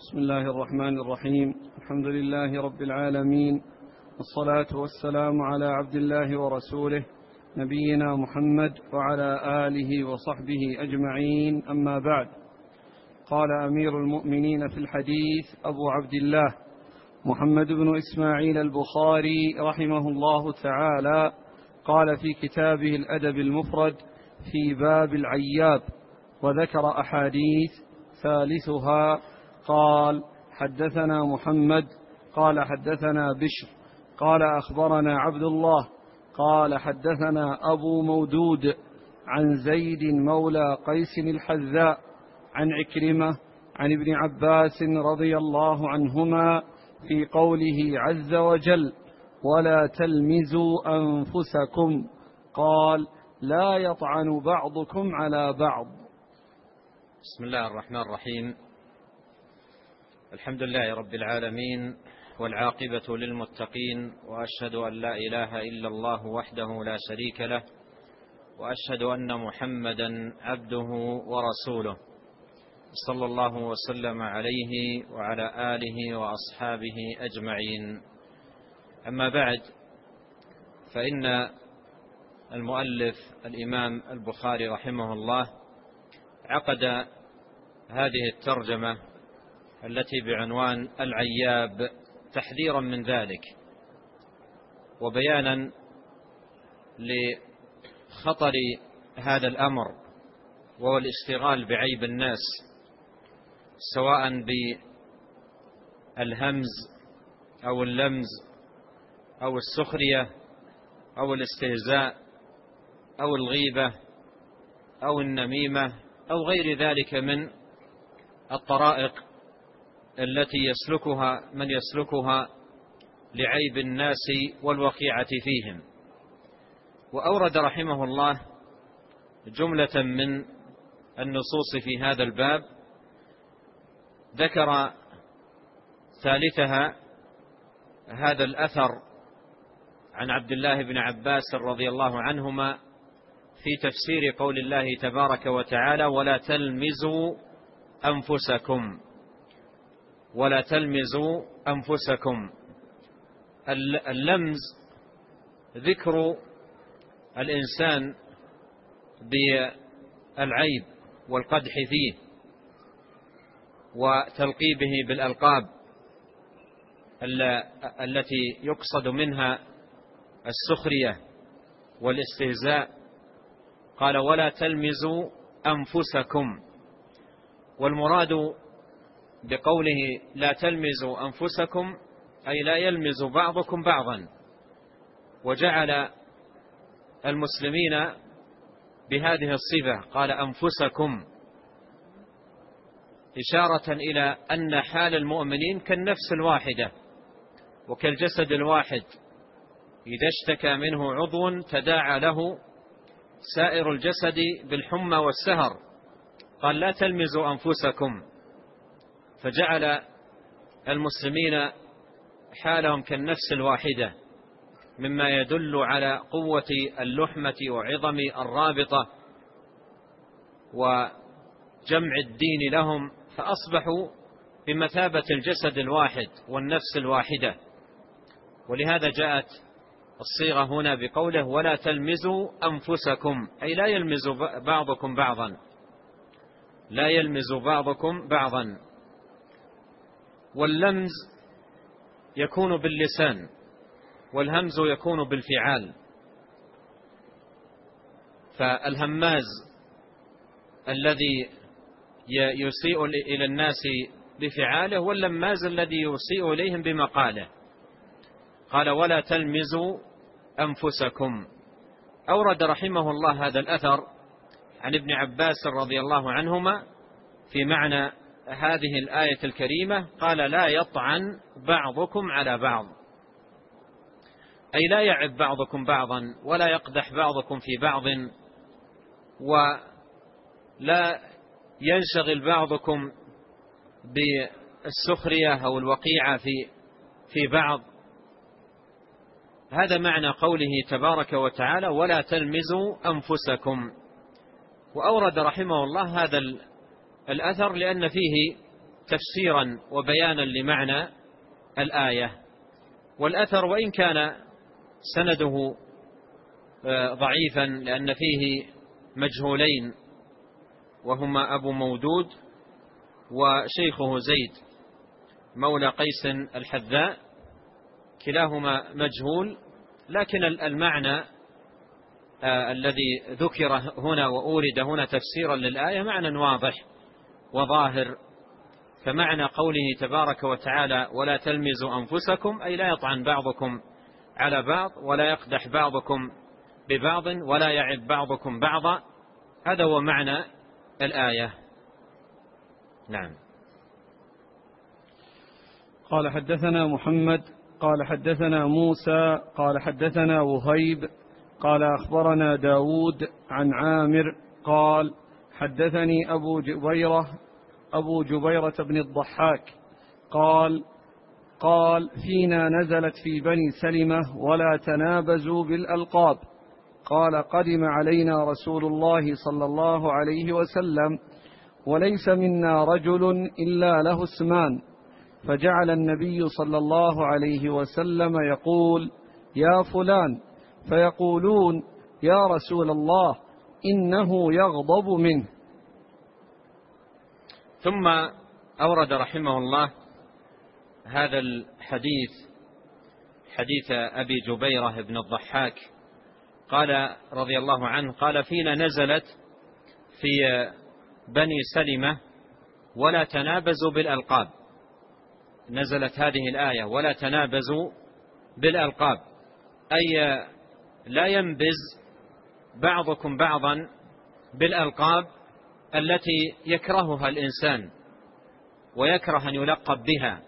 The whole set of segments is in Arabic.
بسم الله الرحمن الرحيم. الحمد لله رب العالمين، والصلاة والسلام على عبد الله ورسوله نبينا محمد وعلى آله وصحبه أجمعين، أما بعد. قال أمير المؤمنين في الحديث أبو عبد الله محمد بن إسماعيل البخاري رحمه الله تعالى، قال في كتابه الأدب المفرد في باب العياب، وذكر أحاديث ثالثها قال: حدثنا محمد قال حدثنا بشر قال أخبرنا عبد الله قال حدثنا أبو مودود عن زيد مولى قيس الحذاء عن عكرمة عن ابن عباس رضي الله عنهما في قوله عز وجل: ولا تلمزوا أنفسكم، قال: لا يطعن بعضكم على بعض. بسم الله الرحمن الرحيم. الحمد لله رب العالمين، والعاقبة للمتقين، وأشهد أن لا إله إلا الله وحده لا شريك له، وأشهد أن محمدا عبده ورسوله، صلى الله وسلم عليه وعلى آله وأصحابه أجمعين. أما بعد، فإن المؤلف الإمام البخاري رحمه الله عقد هذه الترجمة التي بعنوان العياب تحذيرا من ذلك، وبيانا لخطر هذا الأمر، وهو الاشتغال بعيب الناس، سواء بالهمز أو اللمز أو السخرية أو الاستهزاء أو الغيبة أو النميمة أو غير ذلك من الطرائق التي يسلكها من يسلكها لعيب الناس والوقيعة فيهم. وأورد رحمه الله جملة من النصوص في هذا الباب، ذكر ثالثها هذا الأثر عن عبد الله بن عباس رضي الله عنهما في تفسير قول الله تبارك وتعالى: ولا تلمزوا أنفسكم. ولا تلمزوا أنفسكم. اللمز ذكر الإنسان بالعيب والقدح فيه وتلقيبه بالألقاب التي يقصد منها السخرية والاستهزاء. قال: ولا تلمزوا أنفسكم. والمراد بقوله لا تلمزوا أنفسكم أي لا يلمز بعضكم بعضا، وجعل المسلمين بهذه الصفة، قال أنفسكم، إشارة إلى أن حال المؤمنين كالنفس الواحدة وكالجسد الواحد، إذا اشتكى منه عضو تداعى له سائر الجسد بالحمى والسهر. قال: لا تلمزوا أنفسكم، فجعل المسلمين حالهم كالنفس الواحدة، مما يدل على قوة اللحمة وعظم الرابطة وجمع الدين لهم، فأصبحوا بمثابة الجسد الواحد والنفس الواحدة. ولهذا جاءت الصيغة هنا بقوله: ولا تلمزوا أنفسكم، أي لا يلمز بعضكم بعضا، لا يلمز بعضكم بعضا. واللمز يكون باللسان، والهمز يكون بالفعال. فالهماز الذي يسيء إلى الناس بفعاله، واللماز الذي يسيء إليهم بمقاله. قال: ولا تلمزوا أنفسكم. أورد رحمه الله هذا الأثر عن ابن عباس رضي الله عنهما في معنى هذه الآية الكريمة. قال: لا يطعن بعضكم على بعض، أي لا يعب بعضكم بعضا، ولا يقدح بعضكم في بعض، ولا ينشغل بعضكم بالسخرية أو الوقيعة في بعض. هذا معنى قوله تبارك وتعالى: ولا تلمزوا أنفسكم. وأورد رحمه الله هذا الأثر لأن فيه تفسيرا وبيانا لمعنى الآية. والأثر وإن كان سنده ضعيفا لأن فيه مجهولين وهما أبو مودود وشيخه زيد مولى قيس الحذاء، كلاهما مجهول، لكن المعنى الذي ذكر هنا وأورد هنا تفسيرا للآية معنى واضح وظاهر. فمعنى قوله تبارك وتعالى ولا تلمزوا أنفسكم أي لا يطعن بعضكم على بعض ولا يقدح بعضكم ببعض ولا يعب بعضكم بعضا، هذا هو معنى الآية. نعم. قال حدثنا محمد قال حدثنا موسى قال حدثنا وهيب قال أخبرنا داود عن عامر قال حدثني أبو جبيرة بن الضحاك قال فينا نزلت في بني سلمة ولا تنابزوا بالألقاب. قال قدم علينا رسول الله صلى الله عليه وسلم وليس منا رجل إلا له اسمان، فجعل النبي صلى الله عليه وسلم يقول يا فلان، فيقولون يا رسول الله إنه يغضب منه. ثم أورد رحمه الله هذا الحديث، حديث أبي جبيرة بن الضحاك قال رضي الله عنه قال فينا نزلت في بني سلمة ولا تنابزوا بالألقاب. نزلت هذه الآية ولا تنابزوا بالألقاب، أي لا ينبز بعضكم بعضا بالألقاب التي يكرهها الإنسان ويكره أن يلقب بها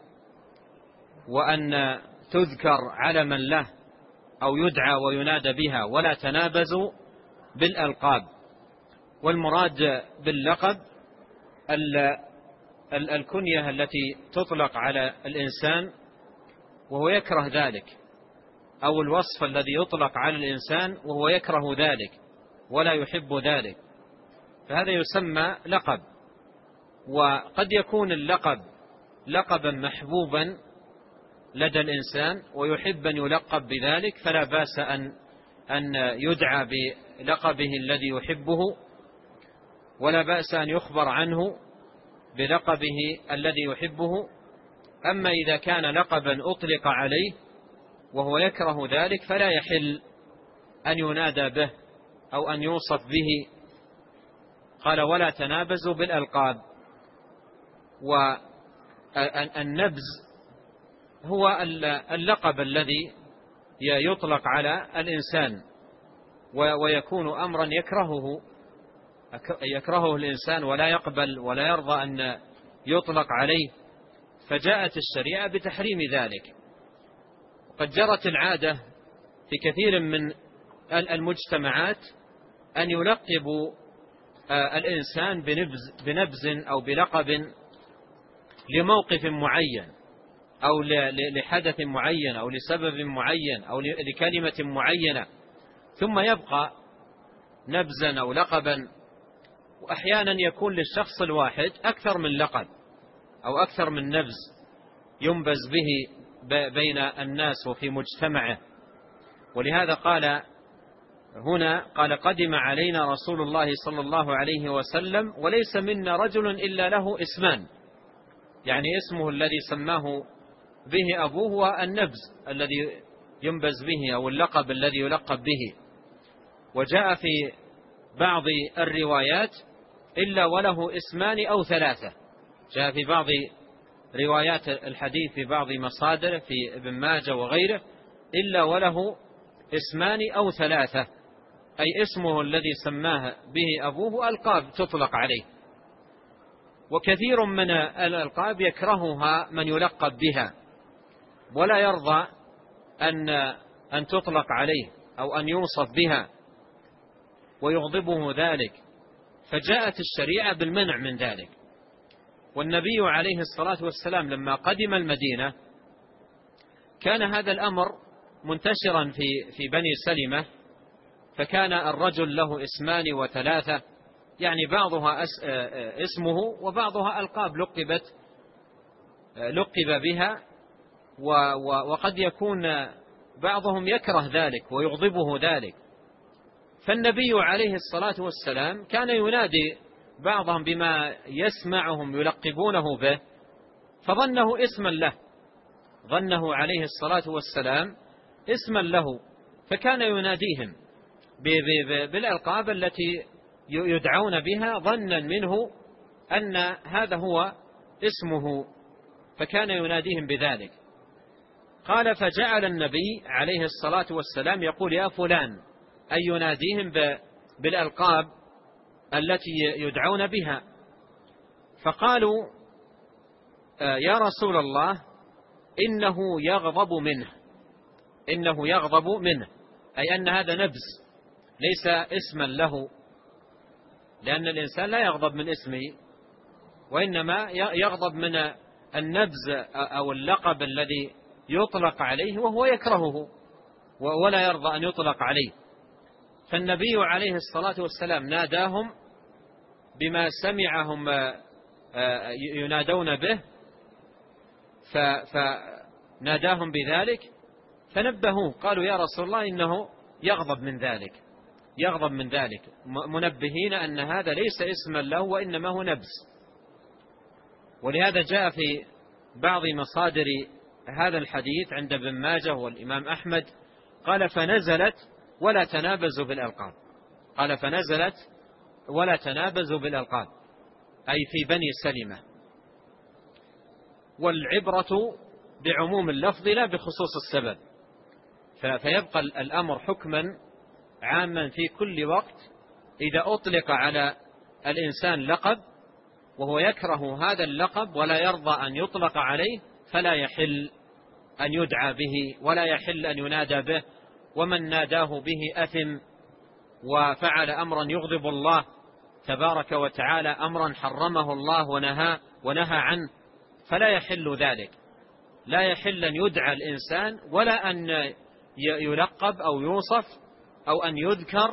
وأن تذكر علما له أو يدعى وينادى بها. ولا تنابزوا بالألقاب، والمراد باللقب الكنية التي تطلق على الإنسان وهو يكره ذلك، أو الوصف الذي يطلق على الإنسان وهو يكره ذلك ولا يحب ذلك، فهذا يسمى لقب. وقد يكون اللقب لقبا محبوبا لدى الإنسان ويحب أن يلقب بذلك، فلا بأس أن يدعى بلقبه الذي يحبه، ولا بأس أن يخبر عنه بلقبه الذي يحبه. أما إذا كان لقبا أطلق عليه وهو يكره ذلك فلا يحل أن ينادى به أو أن يوصف به. قال ولا تنابزوا بالألقاب. والنبز هو اللقب الذي يطلق على الإنسان ويكون أمرا يكرهه الإنسان ولا يقبل ولا يرضى أن يطلق عليه، فجاءت الشريعة بتحريم ذلك. وقد جرت العادة في كثير من المجتمعات أن يلقبوا الإنسان بنبز أو بلقب لموقف معين أو لحدث معين أو لسبب معين أو لكلمة معينة، ثم يبقى نبزا أو لقبا. وأحيانا يكون للشخص الواحد أكثر من لقب أو أكثر من نبز ينبز به بين الناس وفي مجتمعه. ولهذا قال هنا قال قدم علينا رسول الله صلى الله عليه وسلم وليس منا رجل إلا له اسمان، يعني اسمه الذي سماه به أبوه هو النبز الذي ينبز به أو اللقب الذي يلقب به. وجاء في بعض الروايات إلا وله اسمان أو ثلاثة، جاء في بعض روايات الحديث في بعض مصادر في ابن ماجه وغيره إلا وله اسمان أو ثلاثة، أي اسمه الذي سماه به أبوه ألقاب تطلق عليه. وكثير من الألقاب يكرهها من يلقب بها ولا يرضى أن تطلق عليه أو أن يوصف بها ويغضبه ذلك، فجاءت الشريعة بالمنع من ذلك. والنبي عليه الصلاة والسلام لما قدم المدينة كان هذا الأمر منتشرا في بني سلمة، فكان الرجل له اسمان وثلاثة، يعني بعضها اسمه وبعضها ألقاب لقبت لقب بها، وقد يكون بعضهم يكره ذلك ويغضبه ذلك. فالنبي عليه الصلاة والسلام كان ينادي بعضهم بما يسمعهم يلقبونه به، فظنه اسما له، ظنه عليه الصلاة والسلام اسما له، فكان يناديهم بالألقاب التي يدعون بها ظنا منه أن هذا هو اسمه، فكان يناديهم بذلك. قال: فجعل النبي عليه الصلاة والسلام يقول: يا فلان، أي يناديهم بالألقاب التي يدعون بها. فقالوا: يا رسول الله، إنه يغضب منه، إنه يغضب منه، أي أن هذا نبز ليس اسما له، لأن الإنسان لا يغضب من اسمه، وإنما يغضب من النبز أو اللقب الذي يطلق عليه وهو يكرهه ولا يرضى أن يطلق عليه. فالنبي عليه الصلاة والسلام ناداهم بما سمعهم ينادون به، فناداهم بذلك فنبهوه، قالوا: يا رسول الله، إنه يغضب من ذلك، يغضب من ذلك، منبهين أن هذا ليس اسما له وإنما هو نبز. ولهذا جاء في بعض مصادر هذا الحديث عند ابن ماجه والإمام أحمد قال: فنزلت ولا تنابزوا بالألقاب، قال: فنزلت ولا تنابزوا بالألقاب، أي في بني سلمة. والعبرة بعموم اللفظ لا بخصوص السبب، فيبقى الأمر حكما عاما في كل وقت. إذا أطلق على الإنسان لقب وهو يكره هذا اللقب ولا يرضى أن يطلق عليه، فلا يحل أن يدعى به ولا يحل أن ينادى به، ومن ناداه به أثم وفعل أمرا يغضب الله تبارك وتعالى، أمرا حرمه الله ونهى عنه، فلا يحل ذلك. لا يحل أن يدعى الإنسان ولا أن يلقب أو يوصف أو أن يذكر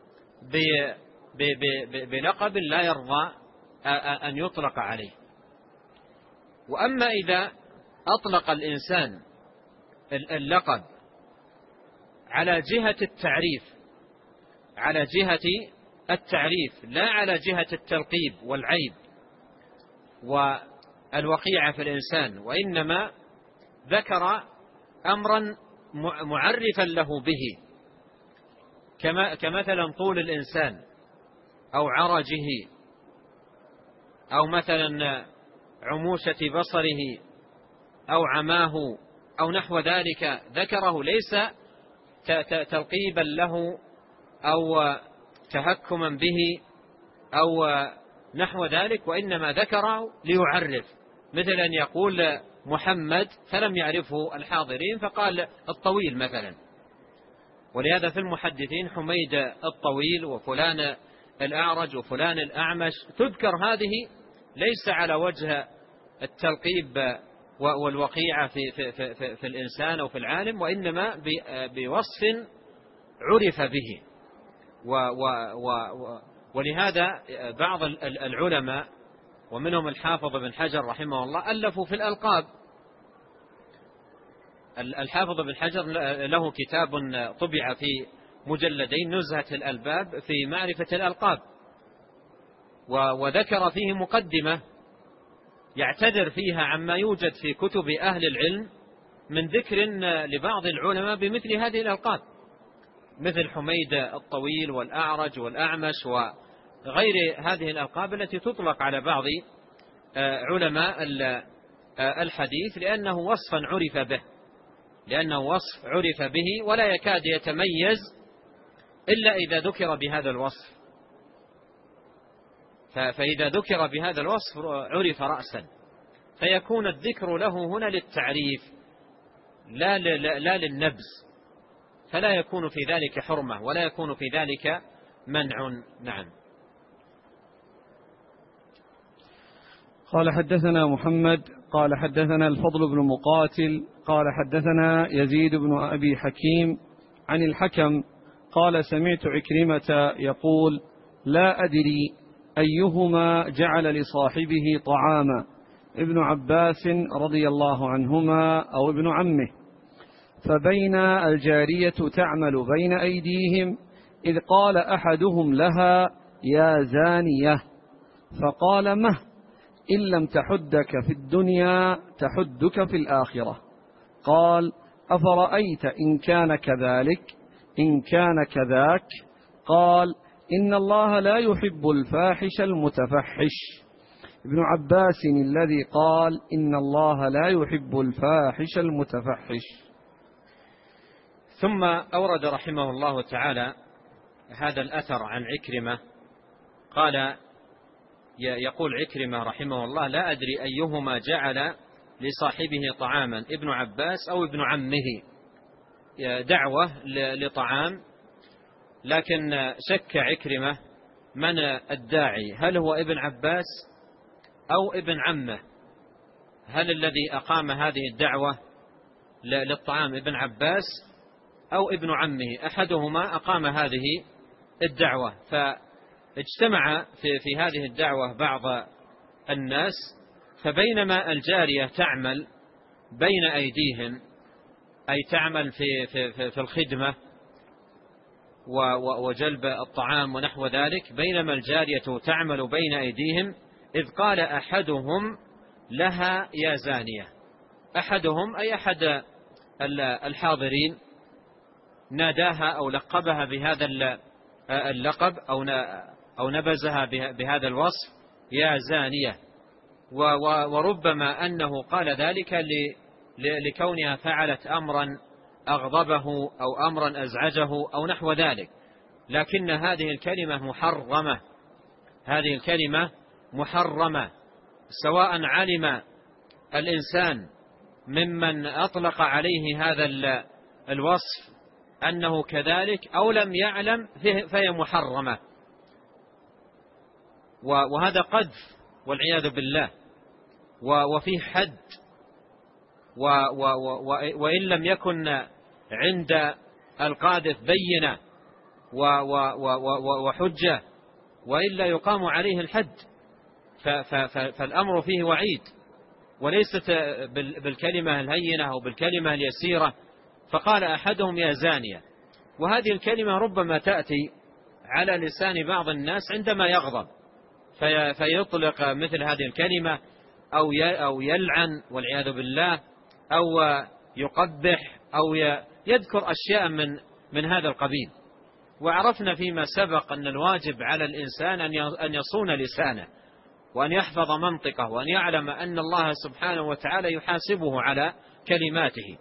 بلقب لا يرضى أن يطلق عليه. وأما إذا أطلق الإنسان اللقب على جهة التعريف، على جهة التعريف لا على جهة التلقيب والعيب والوقيعة في الإنسان، وإنما ذكر أمرا معرفا له به، كمثلا طول الإنسان أو عرجه أو مثلا عموشة بصره أو عماه أو نحو ذلك، ذكره ليس تلقيبا له أو تهكما به أو نحو ذلك، وإنما ذكره ليعرف، مثل أن يقول محمد فلم يعرفه الحاضرين فقال الطويل مثلا. ولهذا في المحدثين حميد الطويل وفلان الأعرج وفلان الأعمش تذكر هذه ليس على وجه التلقيب والوقيعة في الإنسان أو في العالم، وإنما بوصف عرف به. ولهذا بعض العلماء ومنهم الحافظ بن حجر رحمه الله ألفوا في الألقاب. الحافظ بن حجر له كتاب طبع في مجلدين، نزهة الألباب في معرفة الألقاب، وذكر فيه مقدمة يعتذر فيها عما يوجد في كتب أهل العلم من ذكر لبعض العلماء بمثل هذه الألقاب، مثل حميد الطويل والأعرج والأعمش وغير هذه الألقاب التي تطلق على بعض علماء الحديث، لأنه وصفا عرف به، لأنه وصف عرف به ولا يكاد يتميز إلا إذا ذكر بهذا الوصف. فإذا ذكر بهذا الوصف عرف رأسا، فيكون الذكر له هنا للتعريف لا للنبز، فلا يكون في ذلك حرمة ولا يكون في ذلك منع. نعم. قال: حدثنا محمد قال حدثنا الفضل بن مقاتل قال حدثنا يزيد بن أبي حكيم عن الحكم قال: سمعت عكرمة يقول: لا أدري أيهما جعل لصاحبه طعاما، ابن عباس رضي الله عنهما أو ابن عمه، فبين الجارية تعمل بين أيديهم إذ قال أحدهم لها: يا زانية. فقال: مه، إن لم تحدك في الدنيا تحدك في الآخرة. قال: أفرأيت إن كان كذلك؟ إن كان كذاك. قال: إن الله لا يحب الفاحش المتفحش. ابن عباس الذي قال: إن الله لا يحب الفاحش المتفحش. ثم أورد رحمه الله تعالى هذا الأثر عن عكرمة. قال: يقول عكرمة رحمه الله: لا أدري أيهما جعل لصاحبه طعاما، ابن عباس أو ابن عمه، دعوة لطعام، لكن شك عكرمة من الداعي، هل هو ابن عباس أو ابن عمه؟ هل الذي أقام هذه الدعوة للطعام ابن عباس أو ابن عمه؟ أحدهما أقام هذه الدعوة، فاجتمع في هذه الدعوة بعض الناس، فبينما الجارية تعمل بين أيديهم، أي تعمل في الخدمة وجلب الطعام ونحو ذلك، بينما الجارية تعمل بين أيديهم إذ قال أحدهم لها: يا زانية. أحدهم أي أحد الحاضرين ناداها أو لقبها بهذا اللقب أو نبزها بهذا الوصف: يا زانية. وربما أنه قال ذلك لكونها فعلت أمرا أغضبه أو أمرا أزعجه أو نحو ذلك، لكن هذه الكلمة محرمة، هذه الكلمة محرمة، سواء علم الإنسان ممن أطلق عليه هذا الوصف أنه كذلك أو لم يعلم، فهي محرمة، وهذا قذف والعياذ بالله، وفيه حد، وإن لم يكن عند القاذف بينة وحجة وإلا يقام عليه الحد، فالأمر فيه وعيد، وليست بالكلمة الهينة أو بالكلمة اليسيرة. فقال أحدهم: يا زانية. وهذه الكلمة ربما تأتي على لسان بعض الناس عندما يغضب، فيطلق مثل هذه الكلمة أو يلعن والعياذ بالله، أو يقبح، أو يذكر أشياء من هذا القبيل. وعرفنا فيما سبق أن الواجب على الإنسان أن يصون لسانه، وأن يحفظ منطقه، وأن يعلم أن الله سبحانه وتعالى يحاسبه على كلماته.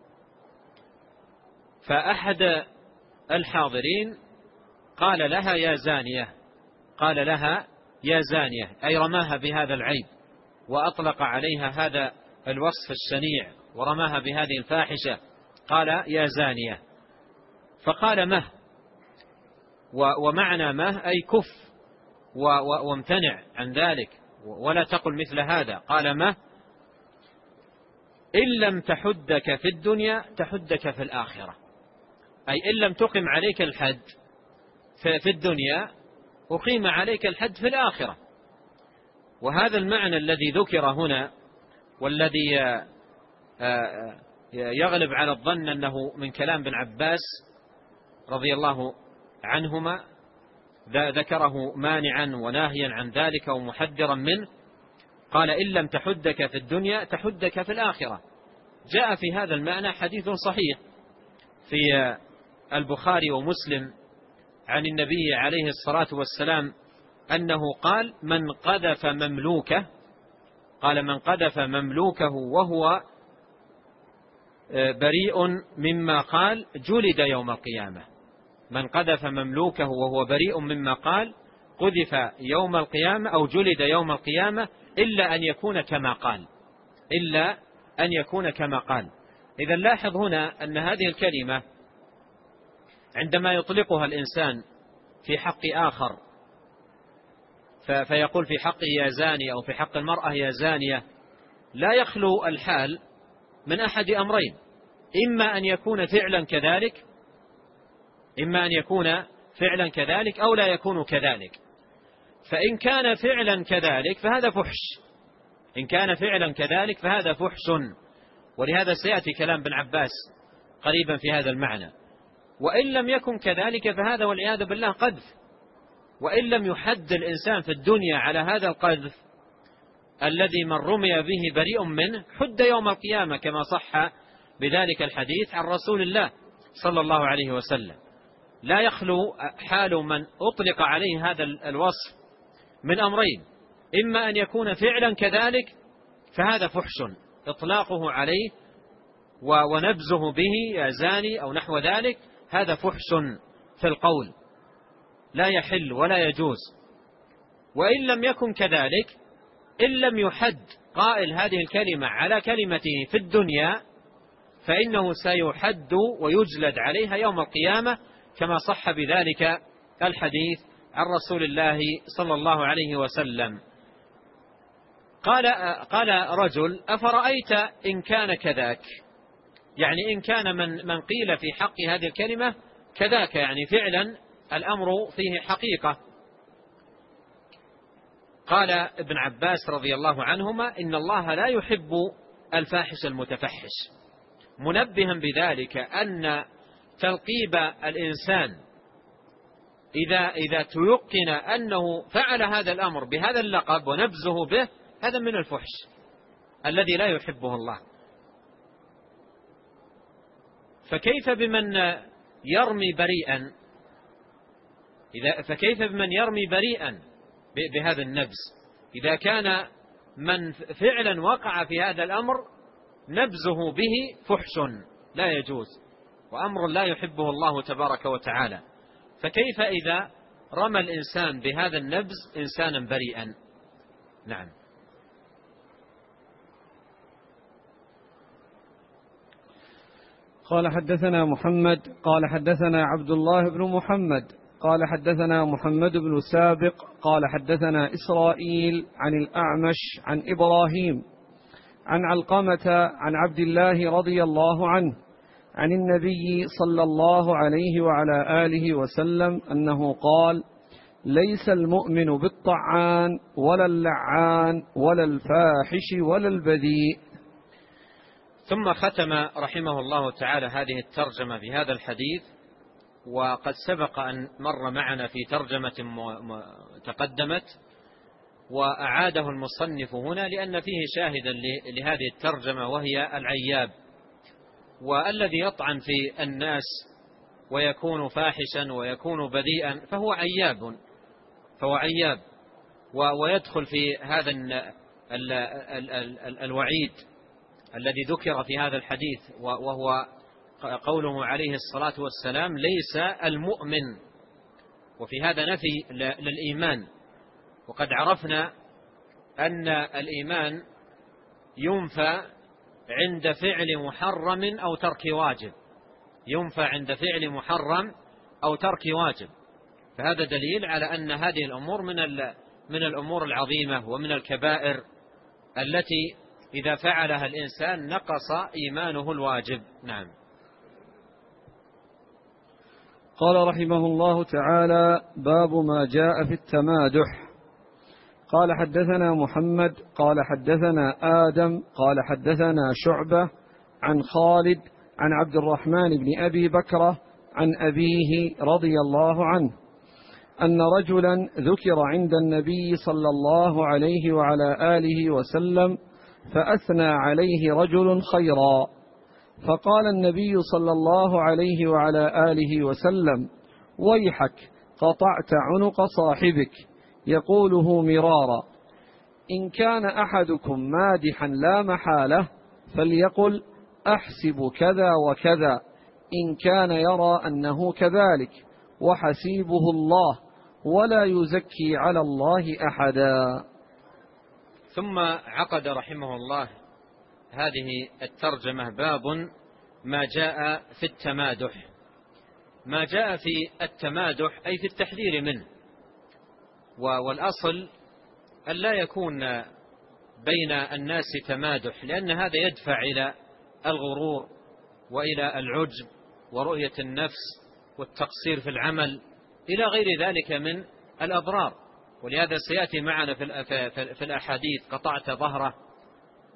فأحد الحاضرين قال لها: يا زانية. قال لها: يا زانية، أي رماها بهذا العيب، وأطلق عليها هذا الوصف الشنيع، ورماها بهذه الفاحشة. قال: يا زانية. فقال: مه، ومعنى مه أي كف وامتنع عن ذلك، ولا تقل مثل هذا. قال: مه، إن لم تحدك في الدنيا تحدك في الآخرة، أي إن لم تقم عليك الحد في الدنيا أقيم عليك الحد في الآخرة. وهذا المعنى الذي ذكر هنا، والذي يغلب على الظن أنه من كلام ابن عباس رضي الله عنهما، ذكره مانعا وناهيا عن ذلك ومحذرا منه. قال: إن لم تحدك في الدنيا تحدك في الآخرة. جاء في هذا المعنى حديث صحيح في البخاري ومسلم عن النبي عليه الصلاة والسلام أنه قال: من قذف مملوكه، قال: من قذف مملوكه وهو بريء مما قال جلد يوم القيامة. من قذف مملوكه وهو بريء مما قال قذف يوم القيامة أو جلد يوم القيامة، إلا أن يكون كما قال، إلا أن يكون كما قال. إذا لاحظ هنا أن هذه الكلمة عندما يطلقها الإنسان في حق آخر، فيقول في حقه يا زاني أو في حق المرأة يا زانية، لا يخلو الحال من أحد أمرين: إما أن يكون فعلا كذلك، إما أن يكون فعلا كذلك أو لا يكون كذلك. فإن كان فعلا كذلك فهذا فحش، إن كان فعلا كذلك فهذا فحش، ولهذا سيأتي كلام ابن عباس قريبا في هذا المعنى. وإن لم يكن كذلك فهذا والعياذ بالله قذف، وإن لم يحد الإنسان في الدنيا على هذا القذف الذي من رمي به بريء منه حد يوم القيامة، كما صح بذلك الحديث عن رسول الله صلى الله عليه وسلم. لا يخلو حال من أطلق عليه هذا الوصف من أمرين: إما أن يكون فعلا كذلك فهذا فحش إطلاقه عليه ونبذه به يا زاني أو نحو ذلك، هذا فحش في القول لا يحل ولا يجوز. وإن لم يكن كذلك، إن لم يحد قائل هذه الكلمة على كلمته في الدنيا فإنه سيحد ويجلد عليها يوم القيامة، كما صح بذلك الحديث عن رسول الله صلى الله عليه وسلم. قال رجل: أفرأيت إن كان كذاك؟ يعني إن كان من قيل في حق هذه الكلمة كذاك، يعني فعلا الأمر فيه حقيقة. قال ابن عباس رضي الله عنهما: إن الله لا يحب الفاحش المتفحش، منبها بذلك أن تلقيب الإنسان إذا تيقن أنه فعل هذا الأمر بهذا اللقب ونبذه به، هذا من الفحش الذي لا يحبه الله. فكيف بمن يرمي بريئا؟ فكيف بمن يرمي بريئا بهذا النبذ؟ إذا كان من فعلا وقع في هذا الأمر نبذه به فحش لا يجوز وأمر لا يحبه الله تبارك وتعالى، فكيف إذا رمى الإنسان بهذا النبذ إنسانا بريئا؟ نعم. قال: حدثنا محمد قال حدثنا عبد الله بن محمد قال حدثنا محمد بن سابق قال حدثنا إسرائيل عن الأعمش عن إبراهيم عن علقمة عن عبد الله رضي الله عنه عن النبي صلى الله عليه وعلى آله وسلم أنه قال: ليس المؤمن بالطعان ولا اللعان ولا الفاحش ولا البذيء. ثم ختم رحمه الله تعالى هذه الترجمة بهذا الحديث، وقد سبق أن مر معنا في ترجمة تقدمت، وأعاده المصنف هنا لأن فيه شاهدا لهذه الترجمة، وهي العياب. والذي يطعن في الناس ويكون فاحشا ويكون بذيئا فهو عياب، ويدخل في هذا الوعيد الذي ذكر في هذا الحديث، وهو قوله عليه الصلاة والسلام: ليس المؤمن، وفي هذا نفي للإيمان. وقد عرفنا أن الإيمان ينفى عند فعل محرم أو ترك واجب، ينفى عند فعل محرم أو ترك واجب، فهذا دليل على أن هذه الأمور من الأمور العظيمة ومن الكبائر التي إذا فعلها الإنسان نقص إيمانه الواجب. نعم. قال رحمه الله تعالى: باب ما جاء في التمادح. قال: حدثنا محمد قال حدثنا آدم قال حدثنا شعبة عن خالد عن عبد الرحمن بن أبي بكرة عن أبيه رضي الله عنه أن رجلا ذكر عند النبي صلى الله عليه وعلى آله وسلم فأثنى عليه رجل خيرا، فقال النبي صلى الله عليه وعلى آله وسلم: ويحك، قطعت عنق صاحبك. يقوله مرارا: إن كان أحدكم مادحا لا محالة فليقل: أحسب كذا وكذا، إن كان يرى أنه كذلك، وحسيبه الله، ولا يزكي على الله أحدا. ثم عقد رحمه الله هذه الترجمة: باب ما جاء في التمادح. ما جاء في التمادح أي في التحذير منه، والأصل أن لا يكون بين الناس تمادح، لأن هذا يدفع إلى الغرور وإلى العجب ورؤية النفس والتقصير في العمل إلى غير ذلك من الأضرار. ولهذا سيأتي معنا في الأحاديث: قطعت ظهره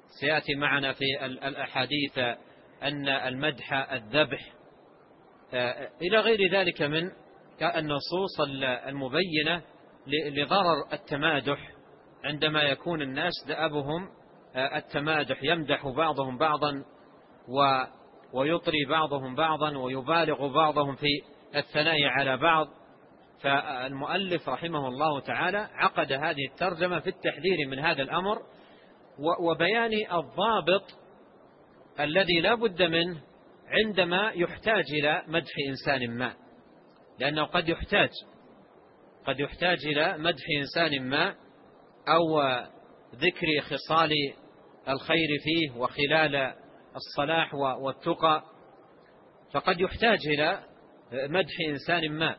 سيأتي معنا في الأحاديث أن المدح الذبح إلى غير ذلك من النصوص المبينة لضرر التمادح، عندما يكون الناس دأبهم التمادح، يمدح بعضهم بعضا ويطري بعضهم بعضا ويبالغ بعضهم في الثناء على بعض. فالمؤلف رحمه الله تعالى عقد هذه الترجمة في التحذير من هذا الأمر وبيان الضابط الذي لا بد منه عندما يحتاج إلى مدح إنسان ما، لأنه قد يحتاج إلى مدح إنسان ما أو ذكر خصال الخير فيه وخلال الصلاح والتقى، فقد يحتاج إلى مدح إنسان ما.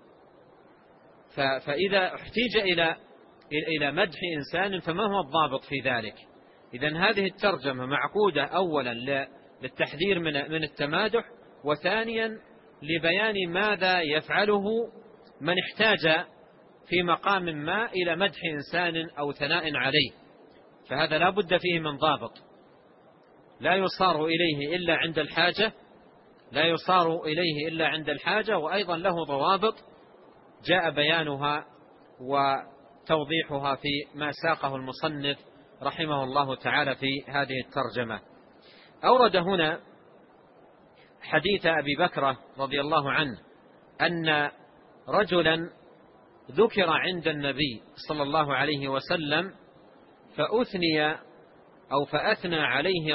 فإذا احتاج إلى مدح إنسان فما هو الضابط في ذلك؟ إذن هذه الترجمة معقودة أولا للتحذير من التمادح، وثانيا لبيان ماذا يفعله من احتاج في مقام ما إلى مدح إنسان أو ثناء عليه، فهذا لا بد فيه من ضابط، لا يصار إليه إلا عند الحاجة، وأيضا له ضوابط جاء بيانها وتوضيحها في ما ساقه المصنف رحمه الله تعالى في هذه الترجمة. أورد هنا حديث أبي بكرة رضي الله عنه أن رجلا ذكر عند النبي صلى الله عليه وسلم فأثنى عليه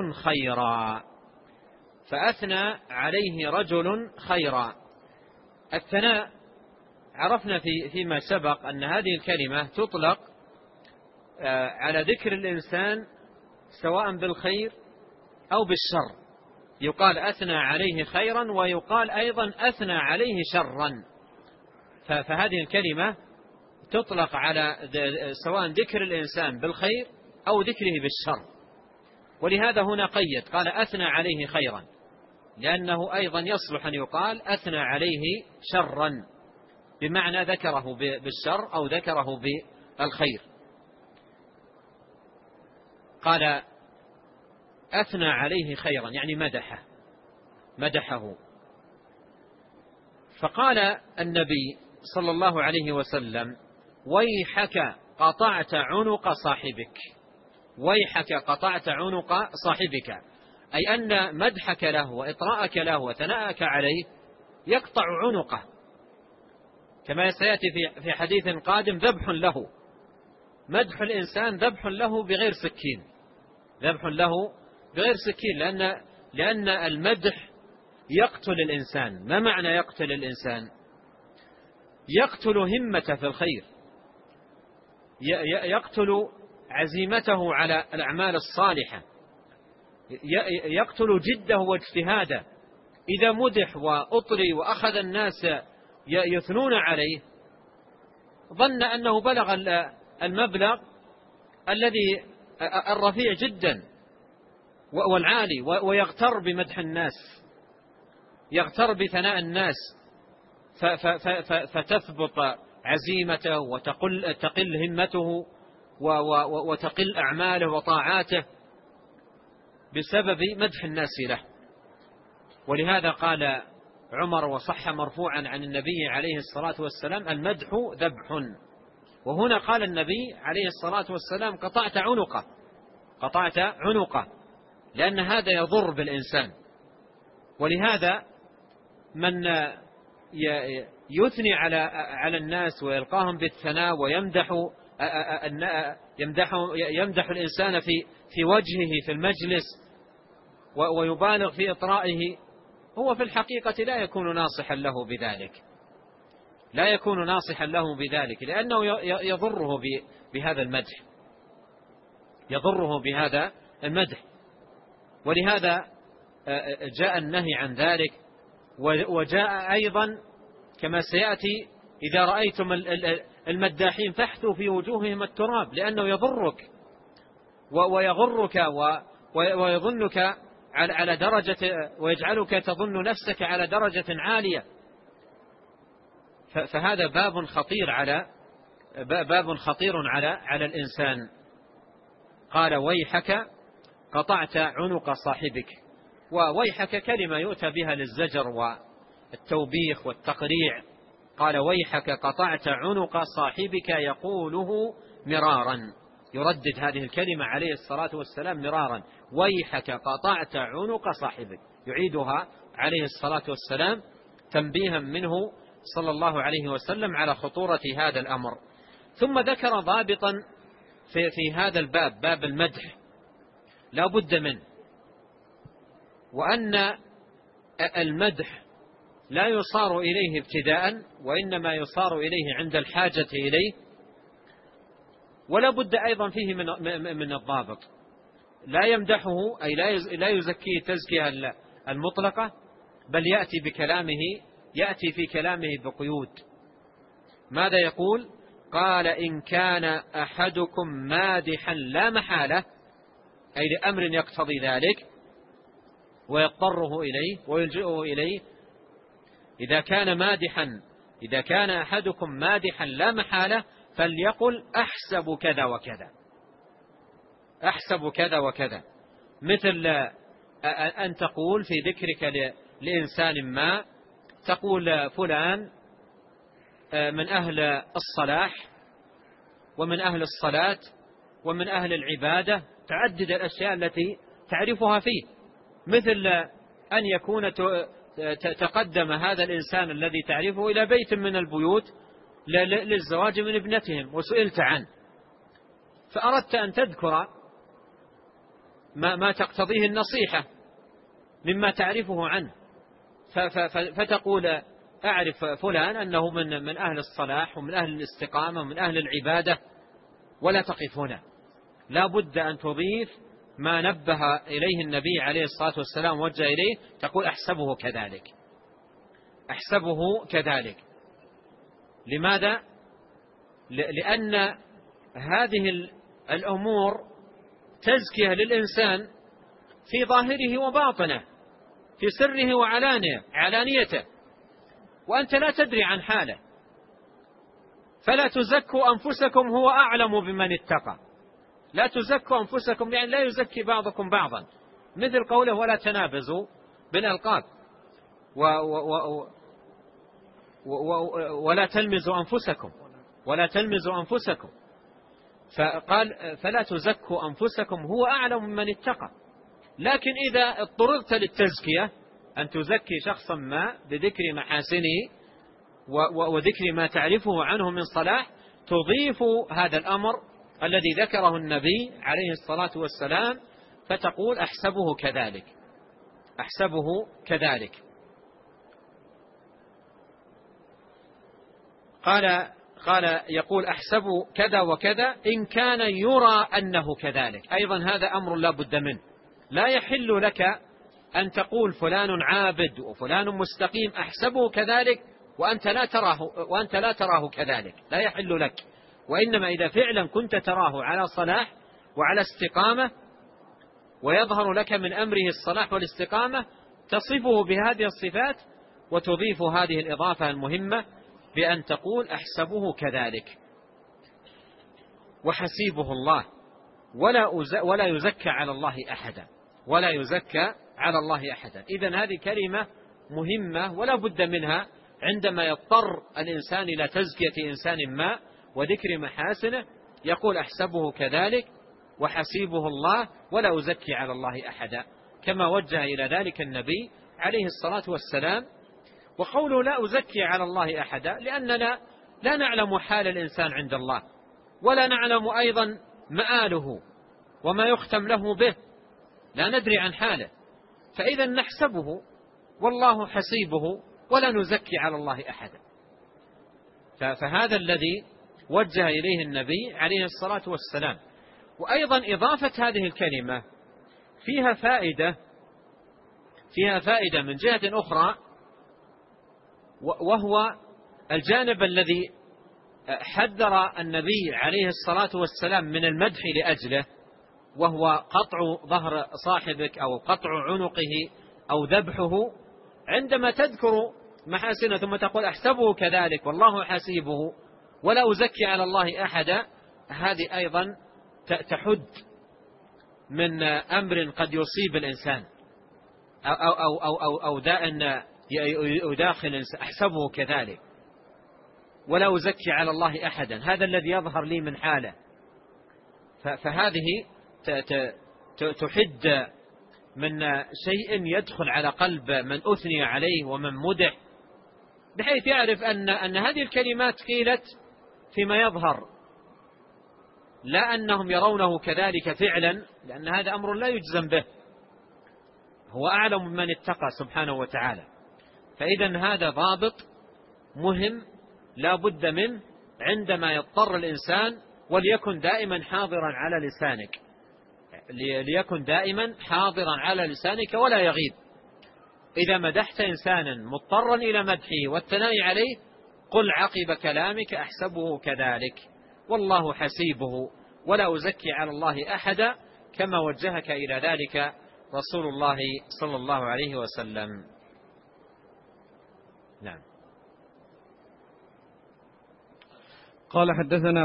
رجل خيرا. الثناء عرفنا فيما سبق أن هذه الكلمة تطلق على ذكر الإنسان سواء بالخير أو بالشر، يقال أثنى عليه خيرا ويقال أيضا أثنى عليه شرا. فهذه الكلمة تطلق على سواء ذكر الإنسان بالخير أو ذكره بالشر، ولهذا هنا قيد قال أثنى عليه خيرا، لأنه أيضا يصلح أن يقال أثنى عليه شرا، بمعنى ذكره بالشر أو ذكره بالخير. قال أثنى عليه خيرا يعني مدحه. فقال النبي صلى الله عليه وسلم ويحك قطعت عنق صاحبك، أي أن مدحك له وإطراءك له وثناءك عليه يقطع عنقه، كما سيأتي في حديث قادم ذبح له. مدح الإنسان ذبح له بغير سكين، لأن المدح يقتل الإنسان. ما معنى يقتل الإنسان؟ يقتل همته في الخير، يقتل عزيمته على الأعمال الصالحة، يقتل جده واجتهاده. إذا مدح وأطري وأخذ الناس يثنون عليه ظن أنه بلغ المبلغ الذي الرفيع جدا والعالي، ويغتر بمدح الناس، يغتر بثناء الناس، فتثبط عزيمته وتقل همته وتقل أعماله وطاعاته بسبب مدح الناس له. ولهذا قال عمر وصح مرفوعا عن النبي عليه الصلاة والسلام المدح ذبح، وهنا قال النبي عليه الصلاة والسلام قطعت عنقه، لأن هذا يضر بالإنسان. ولهذا من يثني على الناس ويلقاهم بالثناء يمدح الإنسان في وجهه في المجلس ويبالغ في إطرائه، هو في الحقيقة لا يكون ناصحا له بذلك، لأنه يضره بهذا المدح. ولهذا جاء النهي عن ذلك. وجاء أيضا كما سيأتي إذا رأيتم المداحين فاحثوا في وجوههم التراب، لأنه يضرك ويغرك ويظنك على درجة، ويجعلك تظن نفسك على درجة عالية. فهذا باب خطير على الإنسان. قال ويحك قطعت عنق صاحبك. وويحك كلمة يؤتى بها للزجر والتوبيخ والتقريع. قال ويحك قطعت عنق صاحبك يقوله مرارا، يردد هذه الكلمة عليه الصلاة والسلام مرارا، ويحك قطعت عنق صاحبك، يعيدها عليه الصلاة والسلام تنبيها منه صلى الله عليه وسلم على خطورة هذا الأمر. ثم ذكر ضابطا في هذا الباب، باب المدح، لا بد منه، وأن المدح لا يصار إليه ابتداء، وإنما يصار إليه عند الحاجة إليه. ولا بد أيضا فيه من الضابط، لا يمدحه أي لا يزكيه تزكية المطلقة، بل يأتي في كلامه بقيود. ماذا يقول؟ قال إن كان أحدكم مادحا لا محالة، أي لأمر يقتضي ذلك ويضطره إليه ويلجئه إليه. إذا كان أحدكم مادحا لا محالة فليقل أحسب كذا وكذا، أحسب كذا وكذا. مثل أن تقول في ذكرك لإنسان ما، تقول فلان من أهل الصلاح ومن أهل الصلاة ومن أهل العبادة، تعدد الأشياء التي تعرفها فيه. مثل أن يكون تقدم هذا الإنسان الذي تعرفه إلى بيت من البيوت للزواج من ابنتهم وسئلت عنه، فأردت أن تذكر ما تقتضيه النصيحة مما تعرفه عنه، فتقول أعرف فلان أنه من أهل الصلاح ومن أهل الاستقامة ومن أهل العبادة، ولا تقف هنا، لا بد أن تضيف ما نبه إليه النبي عليه الصلاة والسلام وجه إليه، تقول أحسبه كذلك، أحسبه كذلك. لماذا؟ لأن هذه الأمور تزكية للإنسان في ظاهره وباطنه، في سره وعلانيته، وأنت لا تدري عن حاله. فلا تزكوا أنفسكم، هو أعلم بمن اتقى. لا تزكوا أنفسكم يعني لا يزكي بعضكم بعضا، مثل قوله ولا تنابزوا بالألقاب ولا تلمزوا أنفسكم. فقال فلا تزكوا أنفسكم هو أعلم من اتقى. لكن إذا اضطررت للتزكية أن تزكي شخصا ما بذكر محاسنه وذكر ما تعرفه عنه من صلاح، تضيف هذا الأمر الذي ذكره النبي عليه الصلاة والسلام، فتقول أحسبه كذلك، أحسبه كذلك. قال يقول أحسب كذا وكذا إن كان يرى أنه كذلك. أيضا هذا أمر لا بد منه، لا يحل لك أن تقول فلان عابد وفلان مستقيم أحسبه كذلك وأنت لا تراه كذلك، لا يحل لك. وإنما إذا فعلا كنت تراه على صلاح وعلى استقامة ويظهر لك من أمره الصلاح والاستقامة، تصفه بهذه الصفات وتضيف هذه الإضافة المهمة بأن تقول أحسبه كذلك. وحسيبه الله، ولا يزكى على الله أحدا، ولا يزكى على الله أحدا. إذن هذه كلمة مهمة ولا بد منها عندما يضطر الإنسان إلى تزكية إنسان ما وذكر محاسنه، يقول أحسبه كذلك وحسيبه الله ولا أزكي على الله أحدا، كما وجه إلى ذلك النبي عليه الصلاة والسلام. وقوله لا أزكي على الله أحدا لأننا لا نعلم حال الإنسان عند الله، ولا نعلم أيضا مآله وما يختم له به، لا ندري عن حاله، فإذا نحسبه والله حسيبه ولا نزكي على الله أحدا. فهذا الذي وجه إليه النبي عليه الصلاة والسلام. وأيضا إضافة هذه الكلمة فيها فائدة من جهة أخرى، وهو الجانب الذي حذر النبي عليه الصلاة والسلام من المدح لأجله، وهو قطع ظهر صاحبك أو قطع عنقه أو ذبحه. عندما تذكر محاسنه ثم تقول أحسبه كذلك والله حسيبه ولا أزكي على الله أحدا، هذه أيضا تحد من أمر قد يصيب الإنسان أو داء يداخل الإنسان أحسبه كذلك ولا أزكي على الله أحدا، هذا الذي يظهر لي من حاله. فهذه تحد من شيء يدخل على قلب من أثني عليه ومن مدح، بحيث يعرف أن هذه الكلمات قيلت فيما يظهر، لا أنهم يرونه كذلك فعلا، لأن هذا أمر لا يجزم به، هو أعلم من اتقى سبحانه وتعالى. فإذا هذا ضابط مهم لا بد منه عندما يضطر الإنسان، وليكن دائما حاضرا على لسانك، ليكن دائما حاضرا على لسانك ولا يغيب. إذا مدحت إنسانا مضطرا إلى مدحه والثناء عليه، قل عقب كلامك أحسبه كذلك والله حسيبه ولا أزكي على الله أحدا، كما وجهك إلى ذلك رسول الله صلى الله عليه وسلم. نعم. قال حدثنا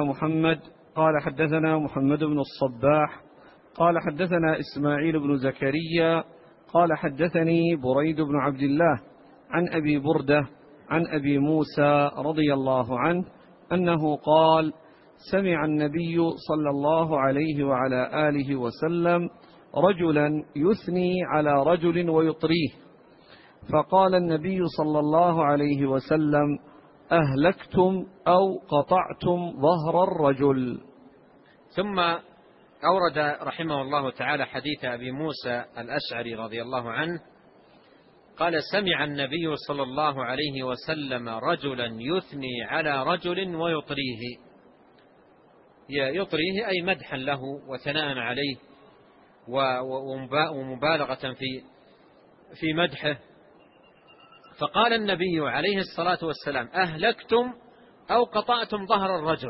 محمد بن الصباح قال حدثنا إسماعيل بن زكريا قال حدثني بريد بن عبد الله عن أبي بردة عن أبي موسى رضي الله عنه أنه قال: سمع النبي صلى الله عليه وعلى آله وسلم رجلا يثني على رجل ويطريه، فقال النبي صلى الله عليه وسلم: أهلكتم أو قطعتم ظهر الرجل. ثم أورد رحمه الله تعالى حديث أبي موسى الأشعري رضي الله عنه قال: سمع النبي صلى الله عليه وسلم رجلا يثني على رجل ويطريه، يطريه أي مدحا له وثناء عليه ومبالغة في مدحه. فقال النبي عليه الصلاة والسلام: أهلكتم أو قطعتم ظهر الرجل.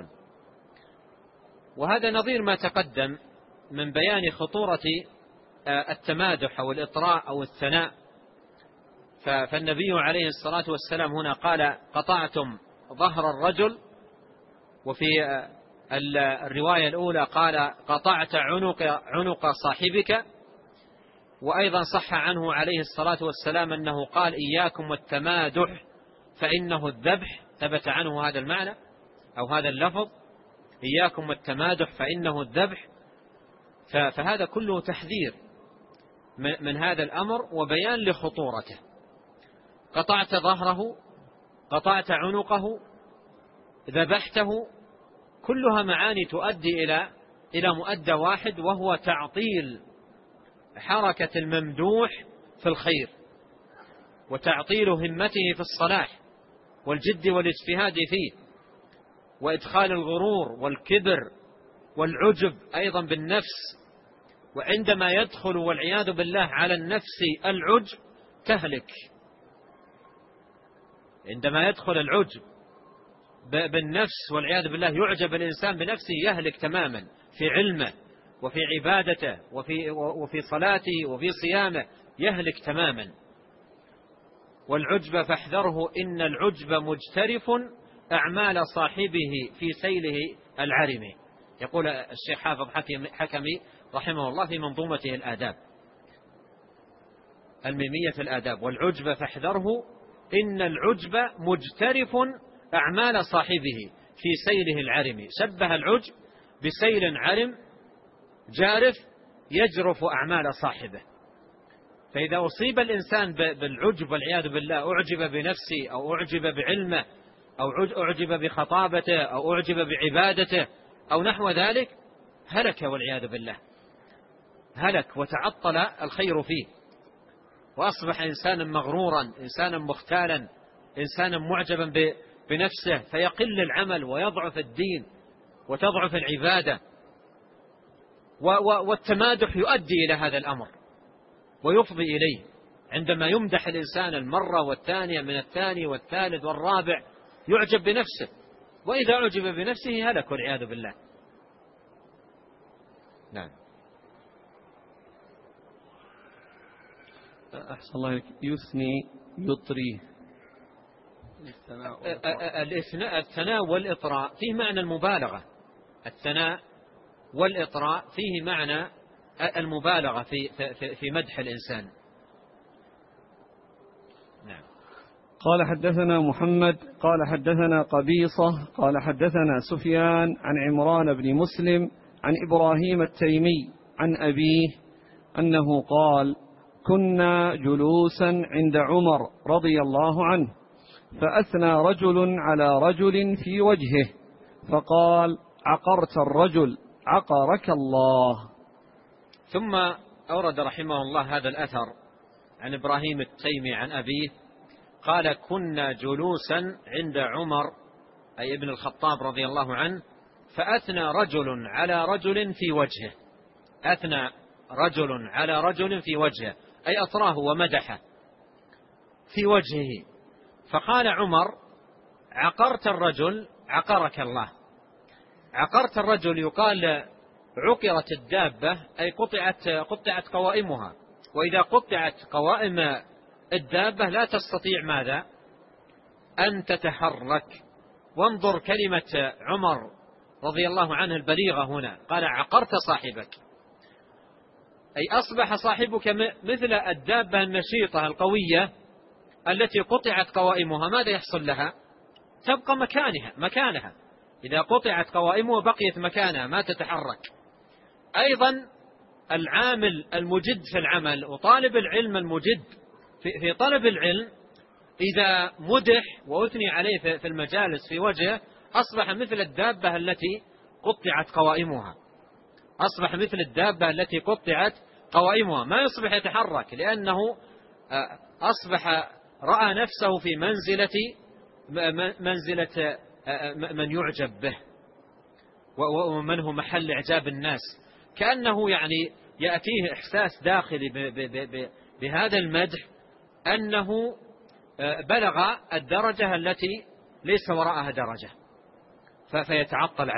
وهذا نظير ما تقدم من بيان خطورة التمادح أو الإطراء أو الثناء. فالنبي عليه الصلاة والسلام هنا قال: قطعتم ظهر الرجل، وفي الرواية الأولى قال: قطعت عنق صاحبك. وأيضا صح عنه عليه الصلاة والسلام أنه قال: إياكم والتمادح فإنه الذبح. ثبت عنه هذا المعنى أو هذا اللفظ: إياكم والتمادح فإنه الذبح. فهذا كله تحذير من هذا الأمر وبيان لخطورته. قطعت ظهره، قطعت عنقه، ذبحته، كلها معاني تؤدي إلى مؤدى واحد، وهو تعطيل حركة الممدوح في الخير وتعطيل همته في الصلاح والجد والاجتهاد فيه، وإدخال الغرور والكبر والعجب أيضا بالنفس. وعندما يدخل والعياذ بالله على النفس العجب تهلك. عندما يدخل العجب بالنفس والعياذ بالله يعجب الإنسان بنفسه يهلك تماما في علمه وفي عبادته وفي صلاته وفي صيامه، يهلك تماما. والعجب فاحذره إن العجب مجترف أعمال صاحبه في سيله العرم، يقول الشيخ حافظ حكمي رحمه الله في منظومته الآداب الميمية في الآداب: والعجب فاحذره إن العجب مجترف أعمال صاحبه في سيله العرم. شبه العجب بسيل عرم جارف يجرف أعمال صاحبه. فإذا أصيب الإنسان بالعجب والعياذ بالله، أعجب بنفسه أو أعجب بعلمه أو أعجب بخطابته أو أعجب بعبادته أو نحو ذلك، هلك والعياذ بالله، هلك وتعطل الخير فيه، وأصبح إنسانا مغرورا، إنسانا مختالا، إنسانا معجبا بنفسه، فيقل العمل ويضعف الدين وتضعف العبادة. والتمادح يؤدي إلى هذا الأمر ويفضي إليه. عندما يمدح الإنسان المرة والثانية من الثاني والثالث والرابع يعجب بنفسه، وإذا أعجب بنفسه هلك والعياذ بالله. نعم. أحسن الله عليك. يثني يطري، الثناء والإطراء فيه معنى المبالغة. الثناء والإطراء فيه معنى المبالغة في مدح الإنسان. نعم. قال حدثنا محمد قال حدثنا قبيصة قال حدثنا سفيان عن عمران بن مسلم عن إبراهيم التيمي عن أبيه أنه قال: كنا جلوسا عند عمر رضي الله عنه، فأثنى رجل على رجل في وجهه فقال: عقرت الرجل عقرك الله. ثم أورد رحمه الله هذا الأثر عن إبراهيم التيمي عن أبيه قال: كنا جلوسا عند عمر أي ابن الخطاب رضي الله عنه، فأثنى رجل على رجل في وجهه. أثنى رجل على رجل في وجهه أي أطراه ومدحه في وجهه، فقال عمر: عقرت الرجل عقرك الله. عقرت الرجل يقال عقرت الدابة أي قطعت قوائمها، وإذا قطعت قوائم الدابة لا تستطيع ماذا؟ أن تتحرك. وانظر كلمة عمر رضي الله عنه البليغة هنا، قال: عقرت صاحبك، أي أصبح صاحبك مثل الدابة النشيطة القوية التي قطعت قوائمها. ماذا يحصل لها؟ تبقى مكانها. إذا قطعت قوائمها بقيت مكانها ما تتحرك. أيضا العامل المجد في العمل وطالب العلم المجد في طلب العلم إذا مدح وأثني عليه في المجالس في وجهه أصبح مثل الدابة التي قطعت قوائمها. أصبح مثل الدابة التي قطعت قوائمها، ما يصبح يتحرك، لأنه أصبح رأى نفسه في منزلة من يعجب به ومن هو محل إعجاب الناس، كأنه يعني يأتيه إحساس داخلي بهذا المدح أنه بلغ الدرجة التي ليس وراءها درجة، فيتعطل